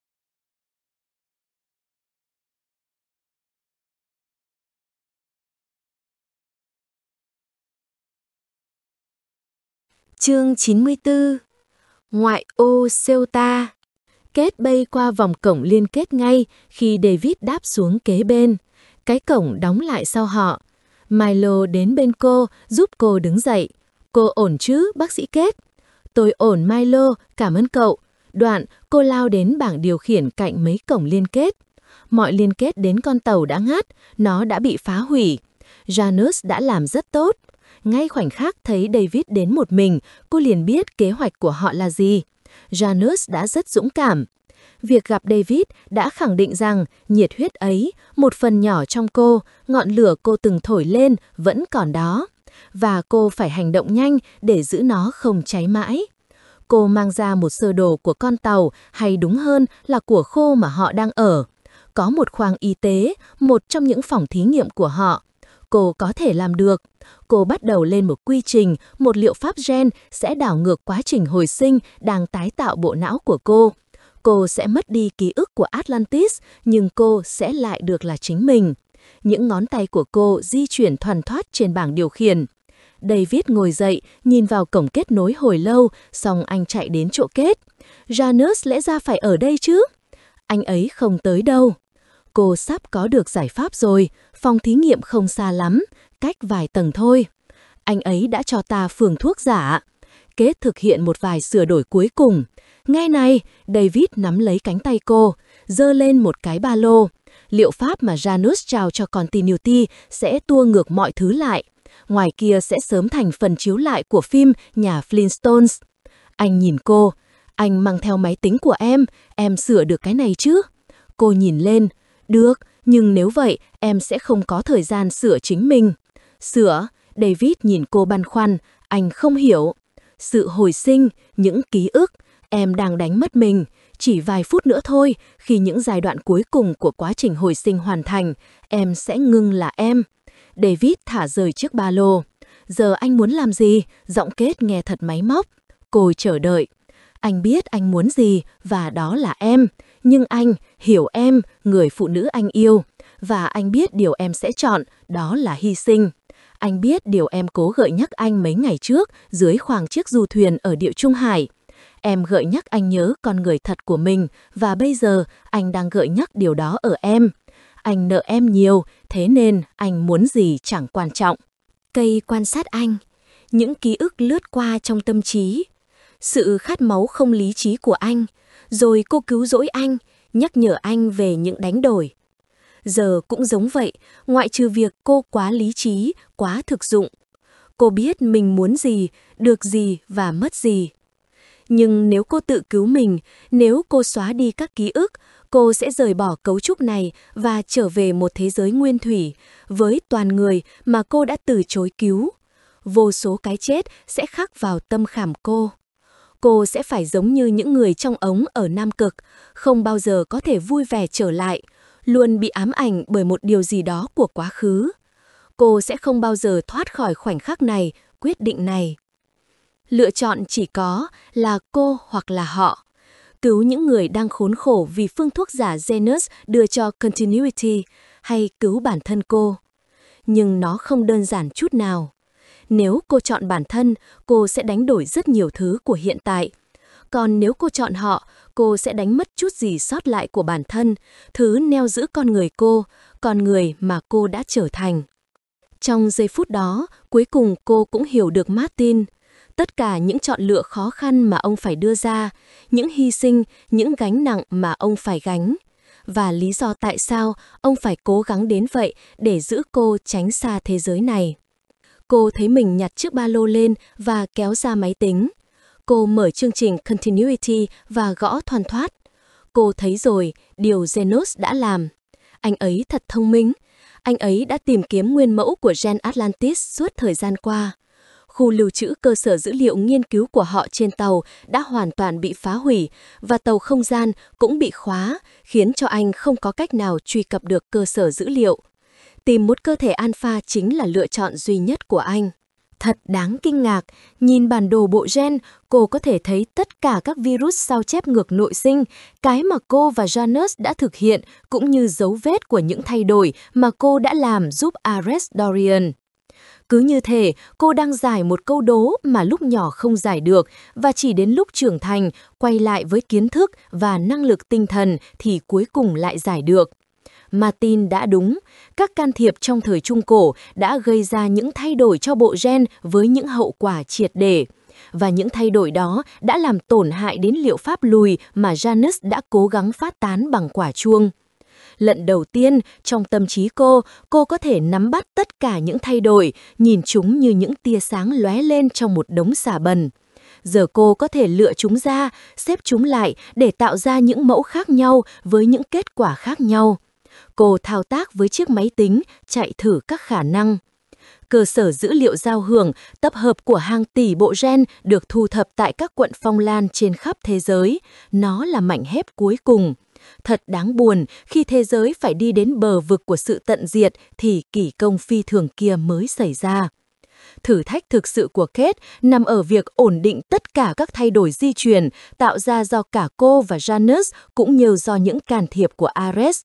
Chương 94. Ngoại ô Ceuta. Kết bay qua vòng cổng liên kết ngay khi David đáp xuống kế bên. Cái cổng đóng lại sau họ. Milo đến bên cô, giúp cô đứng dậy. Cô ổn chứ, bác sĩ Kết? Tôi ổn Milo, cảm ơn cậu. Đoạn, cô lao đến bảng điều khiển cạnh mấy cổng liên kết. Mọi liên kết đến con tàu đã ngắt, nó đã bị phá hủy. Janus đã làm rất tốt. Ngay khoảnh khắc thấy David đến một mình, cô liền biết kế hoạch của họ là gì. Janus đã rất dũng cảm. Việc gặp David đã khẳng định rằng nhiệt huyết ấy, một phần nhỏ trong cô, ngọn lửa cô từng thổi lên vẫn còn đó. Và cô phải hành động nhanh để giữ nó không cháy mãi. Cô mang ra một sơ đồ của con tàu, hay đúng hơn là của khu mà họ đang ở. Có một khoang y tế, một trong những phòng thí nghiệm của họ. Cô có thể làm được. Cô bắt đầu lên một quy trình, một liệu pháp gen sẽ đảo ngược quá trình hồi sinh đang tái tạo bộ não của cô. Cô sẽ mất đi ký ức của Atlantis, nhưng cô sẽ lại được là chính mình. Những ngón tay của cô di chuyển thoăn thoắt trên bảng điều khiển. David ngồi dậy, nhìn vào cổng kết nối hồi lâu, xong anh chạy đến chỗ kết. Janus lẽ ra phải ở đây chứ? Anh ấy không tới đâu. Cô sắp có được giải pháp rồi, phòng thí nghiệm không xa lắm, cách vài tầng thôi. Anh ấy đã cho ta phường thuốc giả. Kết thực hiện một vài sửa đổi cuối cùng. Nghe này, David nắm lấy cánh tay cô, giơ lên một cái ba lô. Liệu pháp mà Janus trao cho Continuity sẽ tua ngược mọi thứ lại. Ngoài kia sẽ sớm thành phần chiếu lại của phim Nhà Flintstones. Anh nhìn cô. Anh mang theo máy tính của em sửa được cái này chứ? Cô nhìn lên. Được, nhưng nếu vậy, em sẽ không có thời gian sửa chính mình. Sửa? David nhìn cô băn khoăn. Anh không hiểu. Sự hồi sinh, những ký ức, em đang đánh mất mình. Chỉ vài phút nữa thôi, khi những giai đoạn cuối cùng của quá trình hồi sinh hoàn thành, em sẽ ngưng là em. David thả rời chiếc ba lô. Giờ anh muốn làm gì? Giọng Kết nghe thật máy móc. Cô chờ đợi. Anh biết anh muốn gì, và đó là em. Nhưng anh hiểu em, người phụ nữ anh yêu. Và anh biết điều em sẽ chọn, đó là hy sinh. Anh biết điều em cố gợi nhắc anh mấy ngày trước dưới khoang chiếc du thuyền ở Địa Trung Hải. Em gợi nhắc anh nhớ con người thật của mình, và bây giờ anh đang gợi nhắc điều đó ở em. Anh nợ em nhiều, thế nên anh muốn gì chẳng quan trọng. Cây quan sát anh. Những ký ức lướt qua trong tâm trí. Sự khát máu không lý trí của anh. Rồi cô cứu rỗi anh, nhắc nhở anh về những đánh đổi. Giờ cũng giống vậy, ngoại trừ việc cô quá lý trí, quá thực dụng. Cô biết mình muốn gì, được gì và mất gì. Nhưng nếu cô tự cứu mình, nếu cô xóa đi các ký ức, cô sẽ rời bỏ cấu trúc này và trở về một thế giới nguyên thủy, với toàn người mà cô đã từ chối cứu. Vô số cái chết sẽ khắc vào tâm khảm cô. Cô sẽ phải giống như những người trong ống ở Nam Cực, không bao giờ có thể vui vẻ trở lại, luôn bị ám ảnh bởi một điều gì đó của quá khứ. Cô sẽ không bao giờ thoát khỏi khoảnh khắc này, quyết định này. Lựa chọn chỉ có là cô hoặc là họ. Cứu những người đang khốn khổ vì phương thuốc giả Janus đưa cho Continuity, hay cứu bản thân cô. Nhưng nó không đơn giản chút nào. Nếu cô chọn bản thân, cô sẽ đánh đổi rất nhiều thứ của hiện tại. Còn nếu cô chọn họ, cô sẽ đánh mất chút gì sót lại của bản thân, thứ neo giữ con người cô, con người mà cô đã trở thành. Trong giây phút đó, cuối cùng cô cũng hiểu được Martin. Tất cả những chọn lựa khó khăn mà ông phải đưa ra, những hy sinh, những gánh nặng mà ông phải gánh. Và lý do tại sao ông phải cố gắng đến vậy để giữ cô tránh xa thế giới này. Cô thấy mình nhặt chiếc ba lô lên và kéo ra máy tính. Cô mở chương trình Continuity và gõ thoăn thoắt. Cô thấy rồi điều Janus đã làm. Anh ấy thật thông minh. Anh ấy đã tìm kiếm nguyên mẫu của gen Atlantis suốt thời gian qua. Khu lưu trữ cơ sở dữ liệu nghiên cứu của họ trên tàu đã hoàn toàn bị phá hủy và tàu không gian cũng bị khóa, khiến cho anh không có cách nào truy cập được cơ sở dữ liệu. Tìm một cơ thể alpha chính là lựa chọn duy nhất của anh. Thật đáng kinh ngạc, nhìn bản đồ bộ gen, cô có thể thấy tất cả các virus sao chép ngược nội sinh, cái mà cô và Janus đã thực hiện, cũng như dấu vết của những thay đổi mà cô đã làm giúp Ares Dorian. Cứ như thể cô đang giải một câu đố mà lúc nhỏ không giải được và chỉ đến lúc trưởng thành, quay lại với kiến thức và năng lực tinh thần thì cuối cùng lại giải được. Martin đã đúng, các can thiệp trong thời Trung Cổ đã gây ra những thay đổi cho bộ gen với những hậu quả triệt để. Và những thay đổi đó đã làm tổn hại đến liệu pháp lùi mà Janus đã cố gắng phát tán bằng quả chuông. Lần đầu tiên, trong tâm trí cô có thể nắm bắt tất cả những thay đổi, nhìn chúng như những tia sáng lóe lên trong một đống xà bần. Giờ cô có thể lựa chúng ra, xếp chúng lại để tạo ra những mẫu khác nhau với những kết quả khác nhau. Cô thao tác với chiếc máy tính, chạy thử các khả năng. Cơ sở dữ liệu giao hưởng, tập hợp của hàng tỷ bộ gen được thu thập tại các quận Phong Lan trên khắp thế giới. Nó là mảnh ghép cuối cùng. Thật đáng buồn khi thế giới phải đi đến bờ vực của sự tận diệt thì kỷ công phi thường kia mới xảy ra. Thử thách thực sự của Kate nằm ở việc ổn định tất cả các thay đổi di truyền tạo ra do cả cô và Janus cũng như do những can thiệp của Ares.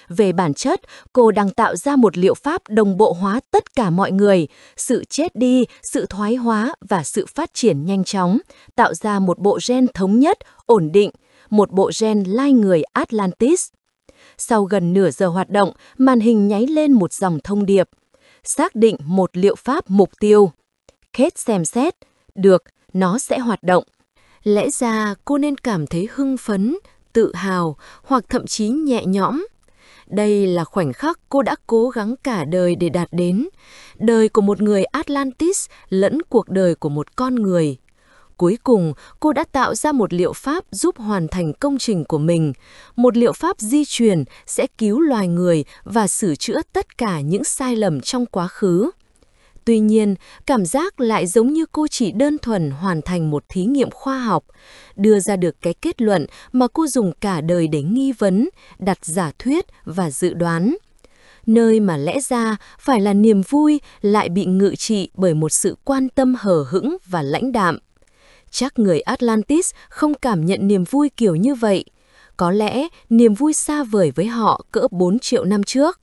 Về bản chất, cô đang tạo ra một liệu pháp đồng bộ hóa tất cả mọi người, sự chết đi, sự thoái hóa và sự phát triển nhanh chóng, tạo ra một bộ gen thống nhất, ổn định, một bộ gen lai người Atlantis. Sau gần nửa giờ hoạt động, màn hình nháy lên một dòng thông điệp. Xác định một liệu pháp mục tiêu. Kate xem xét. Được, nó sẽ hoạt động. Lẽ ra cô nên cảm thấy hưng phấn, tự hào hoặc thậm chí nhẹ nhõm. Đây là khoảnh khắc cô đã cố gắng cả đời để đạt đến. Đời của một người Atlantis lẫn cuộc đời của một con người. Cuối cùng, cô đã tạo ra một liệu pháp giúp hoàn thành công trình của mình. Một liệu pháp di truyền sẽ cứu loài người và sửa chữa tất cả những sai lầm trong quá khứ. Tuy nhiên, cảm giác lại giống như cô chỉ đơn thuần hoàn thành một thí nghiệm khoa học, đưa ra được cái kết luận mà cô dùng cả đời để nghi vấn, đặt giả thuyết và dự đoán. Nơi mà lẽ ra phải là niềm vui lại bị ngự trị bởi một sự quan tâm hờ hững và lãnh đạm. Chắc người Atlantis không cảm nhận niềm vui kiểu như vậy. Có lẽ niềm vui xa vời với họ cỡ 4 triệu năm trước.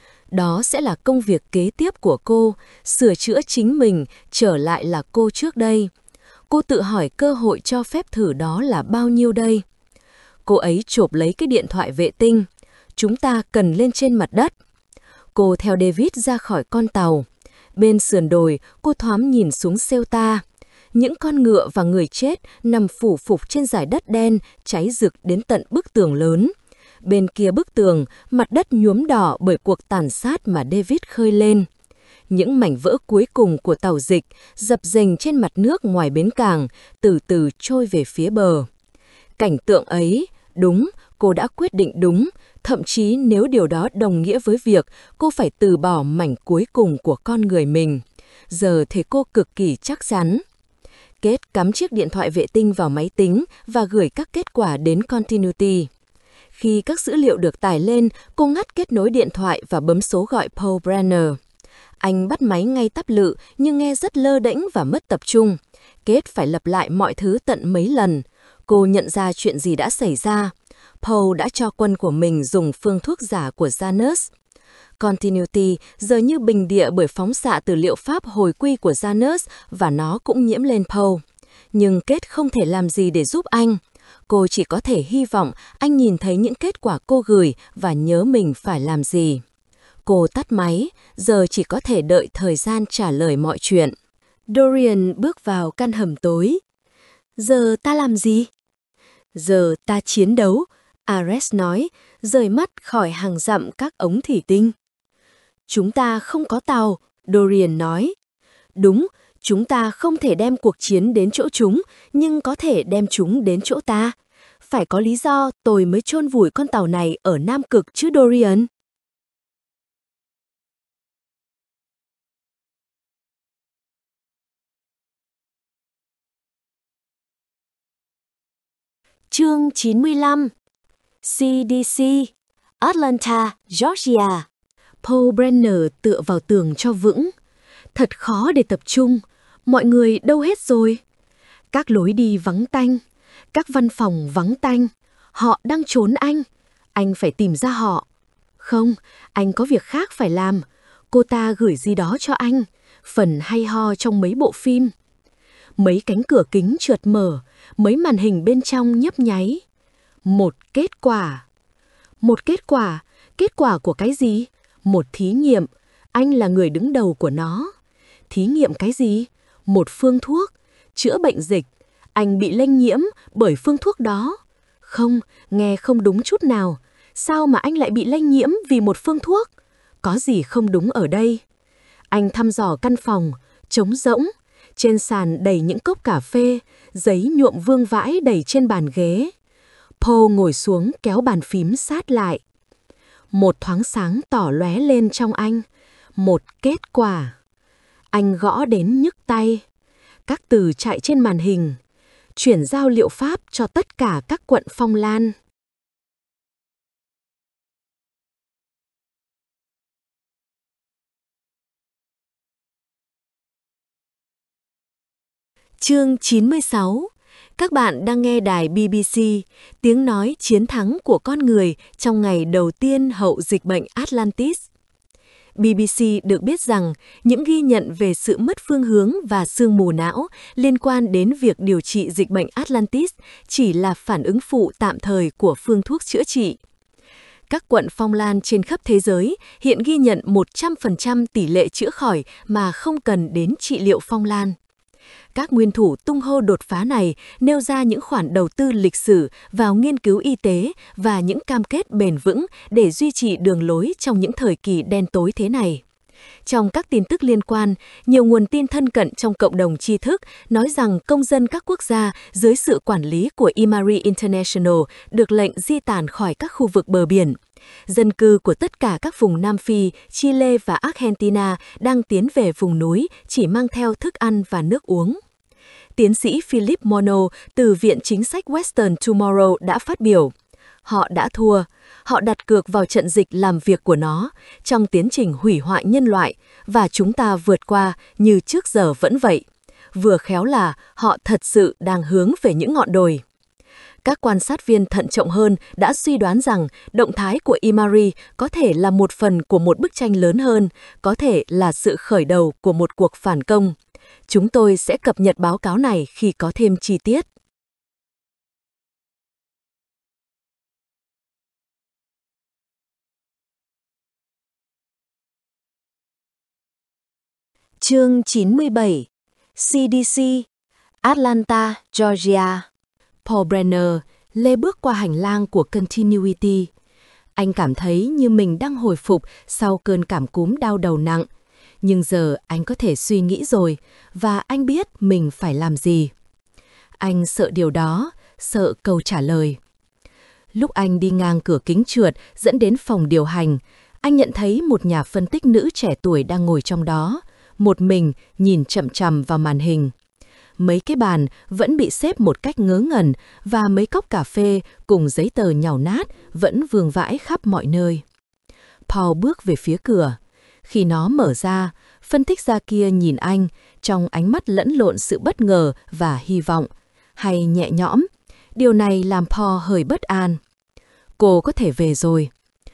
Đó sẽ là công việc kế tiếp của cô, sửa chữa chính mình, trở lại là cô trước đây. Cô tự hỏi cơ hội cho phép thử đó là bao nhiêu đây? Cô ấy chộp lấy cái điện thoại vệ tinh. Chúng ta cần lên trên mặt đất. Cô theo David ra khỏi con tàu. Bên sườn đồi, cô thoáng nhìn xuống Ceuta. Những con ngựa và người chết nằm phủ phục trên dải đất đen, cháy rực đến tận bức tường lớn. Bên kia bức tường, mặt đất nhuốm đỏ bởi cuộc tàn sát mà David khơi lên. Những mảnh vỡ cuối cùng của tàu dịch dập dềnh trên mặt nước ngoài bến cảng, từ từ trôi về phía bờ. Cảnh tượng ấy, đúng, cô đã quyết định đúng, thậm chí nếu điều đó đồng nghĩa với việc cô phải từ bỏ mảnh cuối cùng của con người mình. Giờ thì cô cực kỳ chắc chắn. Kate cắm chiếc điện thoại vệ tinh vào máy tính và gửi các kết quả đến Continuity. Khi các dữ liệu được tải lên, cô ngắt kết nối điện thoại và bấm số gọi Paul Brenner. Anh bắt máy ngay tắp lự nhưng nghe rất lơ đễnh và mất tập trung. Kate phải lặp lại mọi thứ tận mấy lần. Cô nhận ra chuyện gì đã xảy ra. Paul đã cho quân của mình dùng phương thuốc giả của Janus. Continuity giờ như bình địa bởi phóng xạ từ liệu pháp hồi quy của Janus và nó cũng nhiễm lên Paul. Nhưng Kate không thể làm gì để giúp anh. Cô chỉ có thể hy vọng anh nhìn thấy những kết quả cô gửi và nhớ mình phải làm gì. Cô tắt máy, giờ chỉ có thể đợi thời gian trả lời mọi chuyện. Dorian bước vào căn hầm tối. Giờ ta làm gì? Giờ ta chiến đấu, Ares nói, rời mắt khỏi hàng dặm các ống thủy tinh. Chúng ta không có tàu, Dorian nói. Đúng, chúng ta không thể đem cuộc chiến đến chỗ chúng, nhưng có thể đem chúng đến chỗ ta. Phải có lý do tôi mới chôn vùi con tàu này ở Nam Cực chứ Dorian. Chương 95. CDC, Atlanta, Georgia. Paul Brenner tựa vào tường cho vững. Thật khó để tập trung. Mọi người đâu hết rồi? Các lối đi vắng tanh. Các văn phòng vắng tanh. Họ đang trốn anh. Anh phải tìm ra họ. Không, anh có việc khác phải làm. Cô ta gửi gì đó cho anh. Phần hay ho trong mấy bộ phim. Mấy cánh cửa kính trượt mở. Mấy màn hình bên trong nhấp nháy. Một kết quả. Một kết quả? Kết quả của cái gì? Một thí nghiệm. Anh là người đứng đầu của nó. Thí nghiệm cái gì? Một phương thuốc. Chữa bệnh dịch. Anh bị lây nhiễm bởi phương thuốc đó. Không, nghe không đúng chút nào. Sao mà anh lại bị lây nhiễm vì một phương thuốc? Có gì không đúng ở đây? Anh thăm dò căn phòng, trống rỗng. Trên sàn đầy những cốc cà phê, giấy nhuộm vương vãi đầy trên bàn ghế. Paul ngồi xuống kéo bàn phím sát lại. Một thoáng sáng tỏ lóe lên trong anh. Một kết quả. Anh gõ đến nhức tay. Các từ chạy trên màn hình. Chuyển giao liệu pháp cho tất cả các quận Phong Lan. Chương 96. Các bạn đang nghe đài BBC, tiếng nói chiến thắng của con người trong ngày đầu tiên hậu dịch bệnh Atlantis. BBC được biết rằng những ghi nhận về sự mất phương hướng và sương mù não liên quan đến việc điều trị dịch bệnh Atlantis chỉ là phản ứng phụ tạm thời của phương thuốc chữa trị. Các quận phong lan trên khắp thế giới hiện ghi nhận 100% tỷ lệ chữa khỏi mà không cần đến trị liệu phong lan. Các nguyên thủ tung hô đột phá này nêu ra những khoản đầu tư lịch sử vào nghiên cứu y tế và những cam kết bền vững để duy trì đường lối trong những thời kỳ đen tối thế này. Trong các tin tức liên quan, nhiều nguồn tin thân cận trong cộng đồng tri thức nói rằng công dân các quốc gia dưới sự quản lý của Imari International được lệnh di tản khỏi các khu vực bờ biển. Dân cư của tất cả các vùng Nam Phi, Chile và Argentina đang tiến về vùng núi chỉ mang theo thức ăn và nước uống. Tiến sĩ Philip Mono từ Viện Chính sách Western Tomorrow đã phát biểu, họ đã thua, họ đặt cược vào trận dịch làm việc của nó trong tiến trình hủy hoại nhân loại và chúng ta vượt qua như trước giờ vẫn vậy. Vừa khéo là họ thật sự đang hướng về những ngọn đồi. Các quan sát viên thận trọng hơn đã suy đoán rằng động thái của Imari có thể là một phần của một bức tranh lớn hơn, có thể là sự khởi đầu của một cuộc phản công. Chúng tôi sẽ cập nhật báo cáo này khi có thêm chi tiết. Chương 97 CDC Atlanta, Georgia. Paul Brenner lê bước qua hành lang của Continuity. Anh cảm thấy như mình đang hồi phục sau cơn cảm cúm đau đầu nặng. Nhưng giờ anh có thể suy nghĩ rồi và anh biết mình phải làm gì. Anh sợ điều đó, sợ câu trả lời. Lúc anh đi ngang cửa kính trượt dẫn đến phòng điều hành, anh nhận thấy một nhà phân tích nữ trẻ tuổi đang ngồi trong đó, một mình nhìn chằm chằm vào màn hình. Mấy cái bàn vẫn bị xếp một cách ngớ ngẩn và mấy cốc cà phê cùng giấy tờ nhàu nát vẫn vương vãi khắp mọi nơi. Paul bước về phía cửa. Khi nó mở ra, phân tích gia kia nhìn anh trong ánh mắt lẫn lộn sự bất ngờ và hy vọng, hay nhẹ nhõm. Điều này làm Paul hơi bất an. Cô có thể về rồi.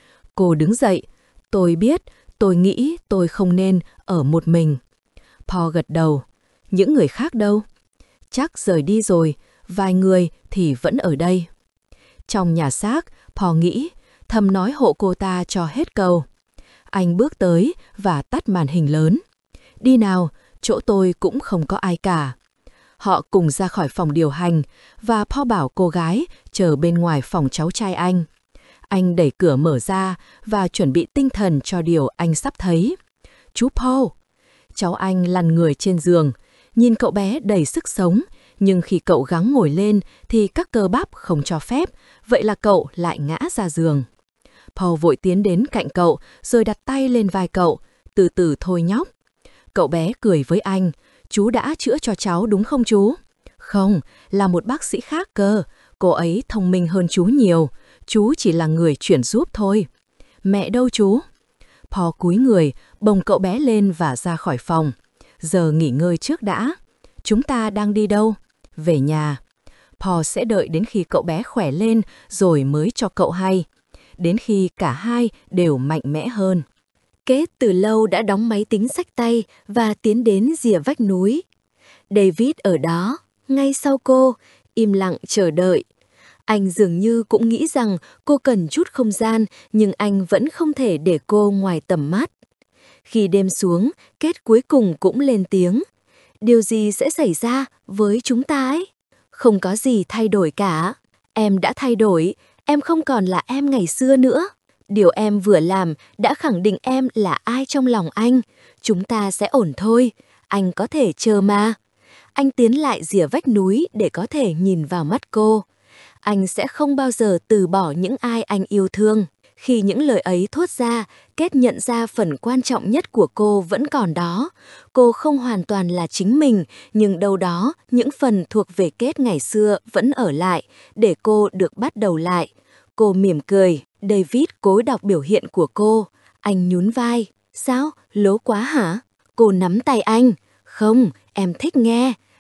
Cô đứng dậy. Tôi biết, tôi nghĩ tôi không nên ở một mình. Paul gật đầu. Những người khác đâu? Chắc rời đi rồi, vài người thì vẫn ở đây. Trong nhà xác, Paul nghĩ, thầm nói hộ cô ta cho hết câu. Anh bước tới và tắt màn hình lớn. Đi nào, chỗ tôi cũng không có ai cả. Họ cùng ra khỏi phòng điều hành và Paul bảo cô gái chờ bên ngoài phòng cháu trai anh. Anh đẩy cửa mở ra và chuẩn bị tinh thần cho điều anh sắp thấy. Chú Paul! Cháu anh lăn người trên giường. Nhìn cậu bé đầy sức sống, nhưng khi cậu gắng ngồi lên thì các cơ bắp không cho phép, vậy là cậu lại ngã ra giường. Paul vội tiến đến cạnh cậu rồi đặt tay lên vai cậu, từ từ thôi nhóc. Cậu bé cười với anh, chú đã chữa cho cháu đúng không chú? Không, là một bác sĩ khác cơ, cô ấy thông minh hơn chú nhiều, chú chỉ là người chuyển giúp thôi. Mẹ đâu chú? Paul cúi người, bồng cậu bé lên và ra khỏi phòng. Giờ nghỉ ngơi trước đã. Chúng ta đang đi đâu? Về nhà. Paul sẽ đợi đến khi cậu bé khỏe lên rồi mới cho cậu hay. Đến khi cả hai đều mạnh mẽ hơn. Kate từ lâu đã đóng máy tính xách tay và tiến đến rìa vách núi. David ở đó, ngay sau cô, im lặng chờ đợi. Anh dường như cũng nghĩ rằng cô cần chút không gian, nhưng anh vẫn không thể để cô ngoài tầm mắt. Khi đêm xuống, Kate cuối cùng cũng lên tiếng. Điều gì sẽ xảy ra với chúng ta ấy? Không có gì thay đổi cả. Em đã thay đổi, em không còn là em ngày xưa nữa. Điều em vừa làm đã khẳng định em là ai trong lòng anh. Chúng ta sẽ ổn thôi, anh có thể chờ mà. Anh tiến lại rìa vách núi để có thể nhìn vào mắt cô. Anh sẽ không bao giờ từ bỏ những ai anh yêu thương. Khi những lời ấy thốt ra, Kate nhận ra phần quan trọng nhất của cô vẫn còn đó. Cô không hoàn toàn là chính mình, nhưng đâu đó những phần thuộc về Kate ngày xưa vẫn ở lại, để cô được bắt đầu lại. Cô mỉm cười, David cố đọc biểu hiện của cô. Anh nhún vai. Sao? Lố quá hả? Cô nắm tay anh. Không, em thích nghe.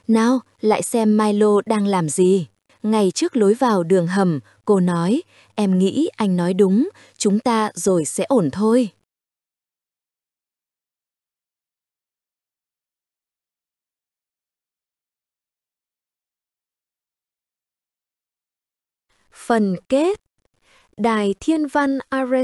Nào, lại xem Milo đang làm gì. Ngay trước lối vào đường hầm, cô nói, em nghĩ anh nói đúng, chúng ta rồi sẽ ổn thôi. Phần kết. Đài Thiên văn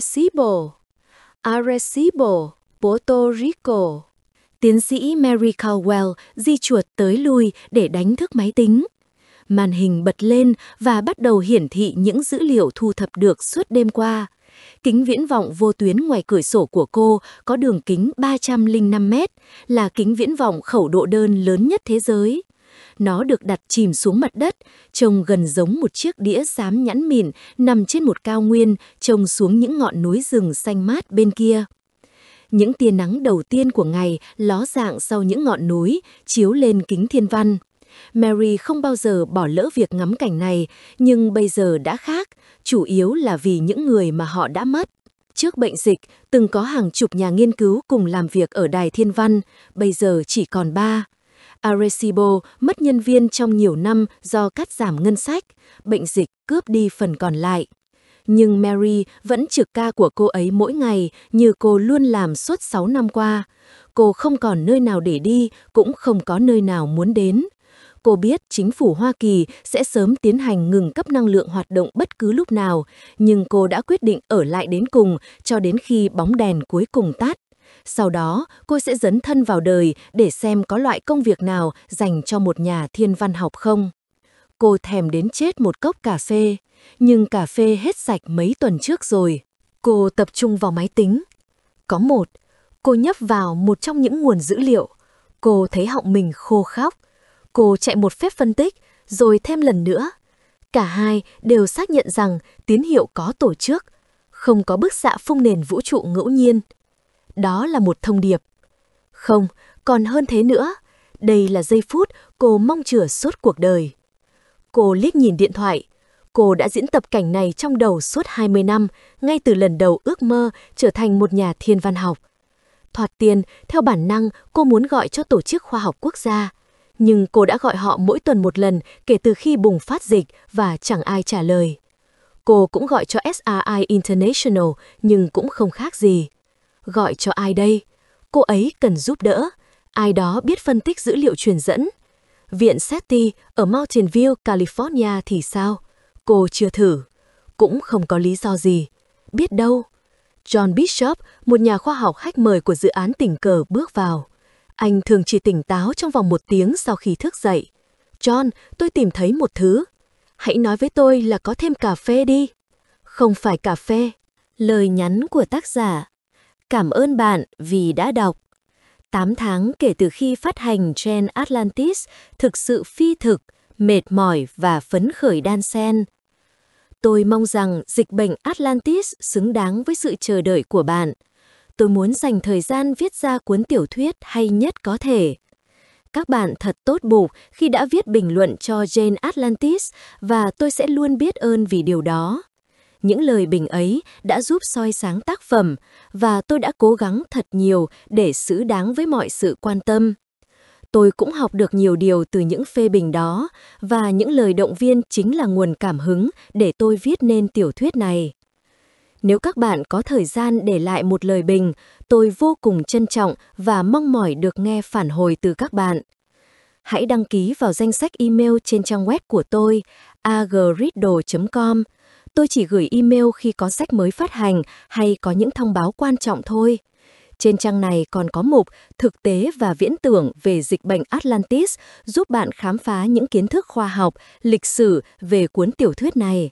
Arecibo, Puerto Rico. Tiến sĩ Mary Caldwell di chuột tới lui để đánh thức máy tính. Màn hình bật lên và bắt đầu hiển thị những dữ liệu thu thập được suốt đêm qua. Kính viễn vọng vô tuyến ngoài cửa sổ của cô có đường kính 305 mét, là kính viễn vọng khẩu độ đơn lớn nhất thế giới. Nó được đặt chìm xuống mặt đất, trông gần giống một chiếc đĩa xám nhẵn mịn nằm trên một cao nguyên trông xuống những ngọn núi rừng xanh mát bên kia. Những tia nắng đầu tiên của ngày ló dạng sau những ngọn núi, chiếu lên kính thiên văn. Mary không bao giờ bỏ lỡ việc ngắm cảnh này, nhưng bây giờ đã khác, chủ yếu là vì những người mà họ đã mất. Trước bệnh dịch, từng có hàng chục nhà nghiên cứu cùng làm việc ở Đài Thiên văn, bây giờ chỉ còn 3. Arecibo mất nhân viên trong nhiều năm do cắt giảm ngân sách, bệnh dịch cướp đi phần còn lại. Nhưng Mary vẫn trực ca của cô ấy mỗi ngày như cô luôn làm suốt 6 năm qua. Cô không còn nơi nào để đi, cũng không có nơi nào muốn đến. Cô biết chính phủ Hoa Kỳ sẽ sớm tiến hành ngừng cấp năng lượng hoạt động bất cứ lúc nào, nhưng cô đã quyết định ở lại đến cùng cho đến khi bóng đèn cuối cùng tắt. Sau đó, cô sẽ dấn thân vào đời để xem có loại công việc nào dành cho một nhà thiên văn học không. Cô thèm đến chết một cốc cà phê, nhưng cà phê hết sạch mấy tuần trước rồi. Cô tập trung vào máy tính. Cô nhấp vào một trong những nguồn dữ liệu. Cô thấy họng mình khô khóc. Cô chạy một phép phân tích, rồi thêm lần nữa. Cả hai đều xác nhận rằng tín hiệu có tổ chức, không có bức xạ phung nền vũ trụ ngẫu nhiên. Đó là một thông điệp. Không, còn hơn thế nữa. Đây là giây phút cô mong chờ suốt cuộc đời. Cô liếc nhìn điện thoại. Cô đã diễn tập cảnh này trong đầu suốt 20 năm, ngay từ lần đầu ước mơ trở thành một nhà thiên văn học. Thoạt tiền, theo bản năng, cô muốn gọi cho Tổ chức Khoa học Quốc gia. Nhưng cô đã gọi họ mỗi tuần một lần kể từ khi bùng phát dịch và chẳng ai trả lời. Cô cũng gọi cho SRI International nhưng cũng không khác gì. Gọi cho ai đây? Cô ấy cần giúp đỡ. Ai đó biết phân tích dữ liệu truyền dẫn. Viện SETI ở Mountain View, California thì sao? Cô chưa thử. Cũng không có lý do gì. Biết đâu. John Bishop, một nhà khoa học khách mời của dự án tình cờ bước vào. Anh thường chỉ tỉnh táo trong vòng 1 tiếng sau khi thức dậy. John, tôi tìm thấy một thứ. Hãy nói với tôi là có thêm cà phê đi. Không phải cà phê. Lời nhắn của tác giả. Cảm ơn bạn vì đã đọc. 8 tháng kể từ khi phát hành Gen Atlantis thực sự phi thực, mệt mỏi và phấn khởi đan xen. Tôi mong rằng dịch bệnh Atlantis xứng đáng với sự chờ đợi của bạn. Tôi muốn dành thời gian viết ra cuốn tiểu thuyết hay nhất có thể. Các bạn thật tốt bụng khi đã viết bình luận cho Gen Atlantis và tôi sẽ luôn biết ơn vì điều đó. Những lời bình ấy đã giúp soi sáng tác phẩm và tôi đã cố gắng thật nhiều để xứng đáng với mọi sự quan tâm. Tôi cũng học được nhiều điều từ những phê bình đó và những lời động viên chính là nguồn cảm hứng để tôi viết nên tiểu thuyết này. Nếu các bạn có thời gian để lại một lời bình, tôi vô cùng trân trọng và mong mỏi được nghe phản hồi từ các bạn. Hãy đăng ký vào danh sách email trên trang web của tôi, agriddle.com. Tôi chỉ gửi email khi có sách mới phát hành hay có những thông báo quan trọng thôi. Trên trang này còn có mục Thực tế và viễn tưởng về dịch bệnh Atlantis giúp bạn khám phá những kiến thức khoa học, lịch sử về cuốn tiểu thuyết này.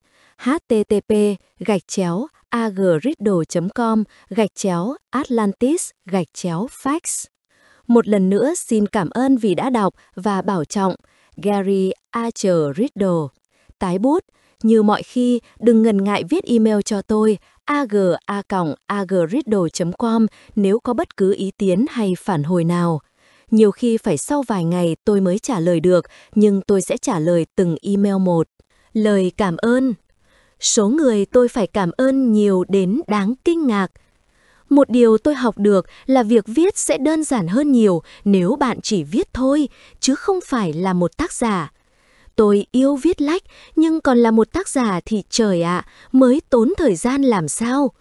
http://agriddle.com/Atlantis/facts. Một lần nữa xin cảm ơn vì đã đọc và bảo trọng. Gary Archer Riddle. Tái bút. Như mọi khi, đừng ngần ngại viết email cho tôi aga@agriddle.com nếu có bất cứ ý kiến hay phản hồi nào. Nhiều khi phải sau vài ngày tôi mới trả lời được, nhưng tôi sẽ trả lời từng email một. Lời cảm ơn. Số người tôi phải cảm ơn nhiều đến đáng kinh ngạc. Một điều tôi học được là việc viết sẽ đơn giản hơn nhiều nếu bạn chỉ viết thôi, chứ không phải là một tác giả. Tôi yêu viết lách, nhưng còn là một tác giả thì trời ạ, mới tốn thời gian làm sao.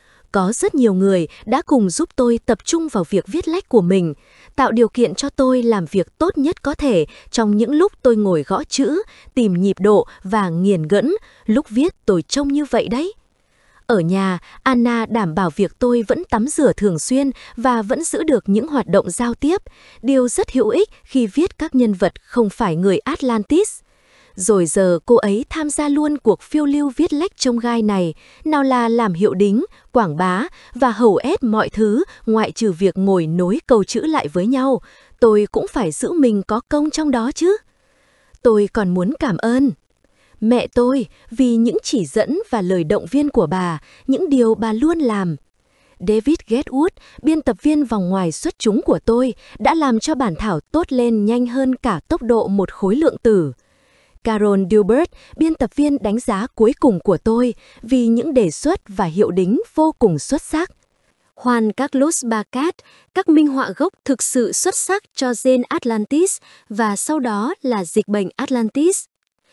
Có rất nhiều người đã cùng giúp tôi tập trung vào việc viết lách của mình, tạo điều kiện cho tôi làm việc tốt nhất có thể trong những lúc tôi ngồi gõ chữ, tìm nhịp độ và nghiền ngẫm, lúc viết tôi trông như vậy đấy. Ở nhà, Anna đảm bảo việc tôi vẫn tắm rửa thường xuyên và vẫn giữ được những hoạt động giao tiếp, điều rất hữu ích khi viết các nhân vật không phải người Atlantis. Rồi giờ cô ấy tham gia luôn cuộc phiêu lưu viết lách chông gai này, nào là làm hiệu đính, quảng bá và hầu hết mọi thứ ngoại trừ việc ngồi nối câu chữ lại với nhau. Tôi cũng phải giữ mình có công trong đó chứ. Tôi còn muốn cảm ơn mẹ tôi vì những chỉ dẫn và lời động viên của bà, những điều bà luôn làm. David Getwood, biên tập viên vòng ngoài xuất chúng của tôi, đã làm cho bản thảo tốt lên nhanh hơn cả tốc độ một khối lượng tử. Carol Dubert, biên tập viên đánh giá cuối cùng của tôi, vì những đề xuất và hiệu đính vô cùng xuất sắc. Juan Carlos Bacart, các minh họa gốc thực sự xuất sắc cho Jane Atlantis và sau đó là Dịch bệnh Atlantis.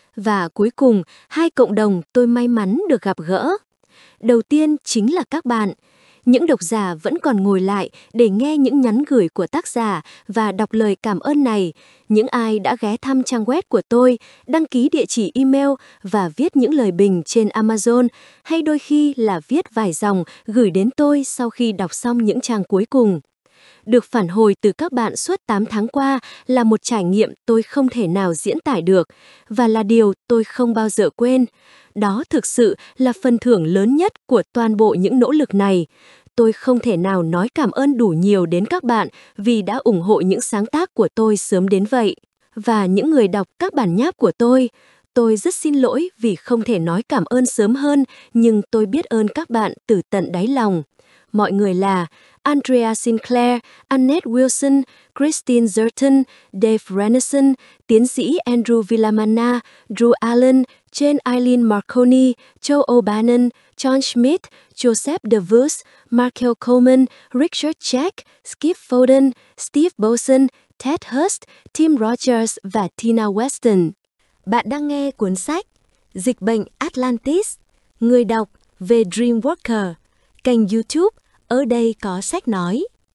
Và cuối cùng, hai cộng đồng tôi may mắn được gặp gỡ. Đầu tiên chính là các bạn. Những độc giả vẫn còn ngồi lại để nghe những nhắn gửi của tác giả và đọc lời cảm ơn này. Những ai đã ghé thăm trang web của tôi, đăng ký địa chỉ email và viết những lời bình trên Amazon, hay đôi khi là viết vài dòng gửi đến tôi sau khi đọc xong những trang cuối cùng. Được phản hồi từ các bạn suốt 8 tháng qua là một trải nghiệm tôi không thể nào diễn tả được, và là điều tôi không bao giờ quên. Đó thực sự là phần thưởng lớn nhất của toàn bộ những nỗ lực này. Tôi không thể nào nói cảm ơn đủ nhiều đến các bạn vì đã ủng hộ những sáng tác của tôi sớm đến vậy. Và những người đọc các bản nháp của tôi rất xin lỗi vì không thể nói cảm ơn sớm hơn, nhưng tôi biết ơn các bạn từ tận đáy lòng. Mọi người là Andrea Sinclair, Annette Wilson, Christine Zerton, Dave Renison, tiến sĩ Andrew Villamana, Drew Allen, Jane Eileen Marconi, Joe O'Bannon, John Schmidt, Joseph DeVos, Markel Coleman, Richard Jack, Skip Foden, Steve Boson, Ted Hurst, Tim Rogers và Tina Weston. Bạn đang nghe cuốn sách Dịch bệnh Atlantis, người đọc về Dreamwalker, kênh YouTube Ở đây có sách nói.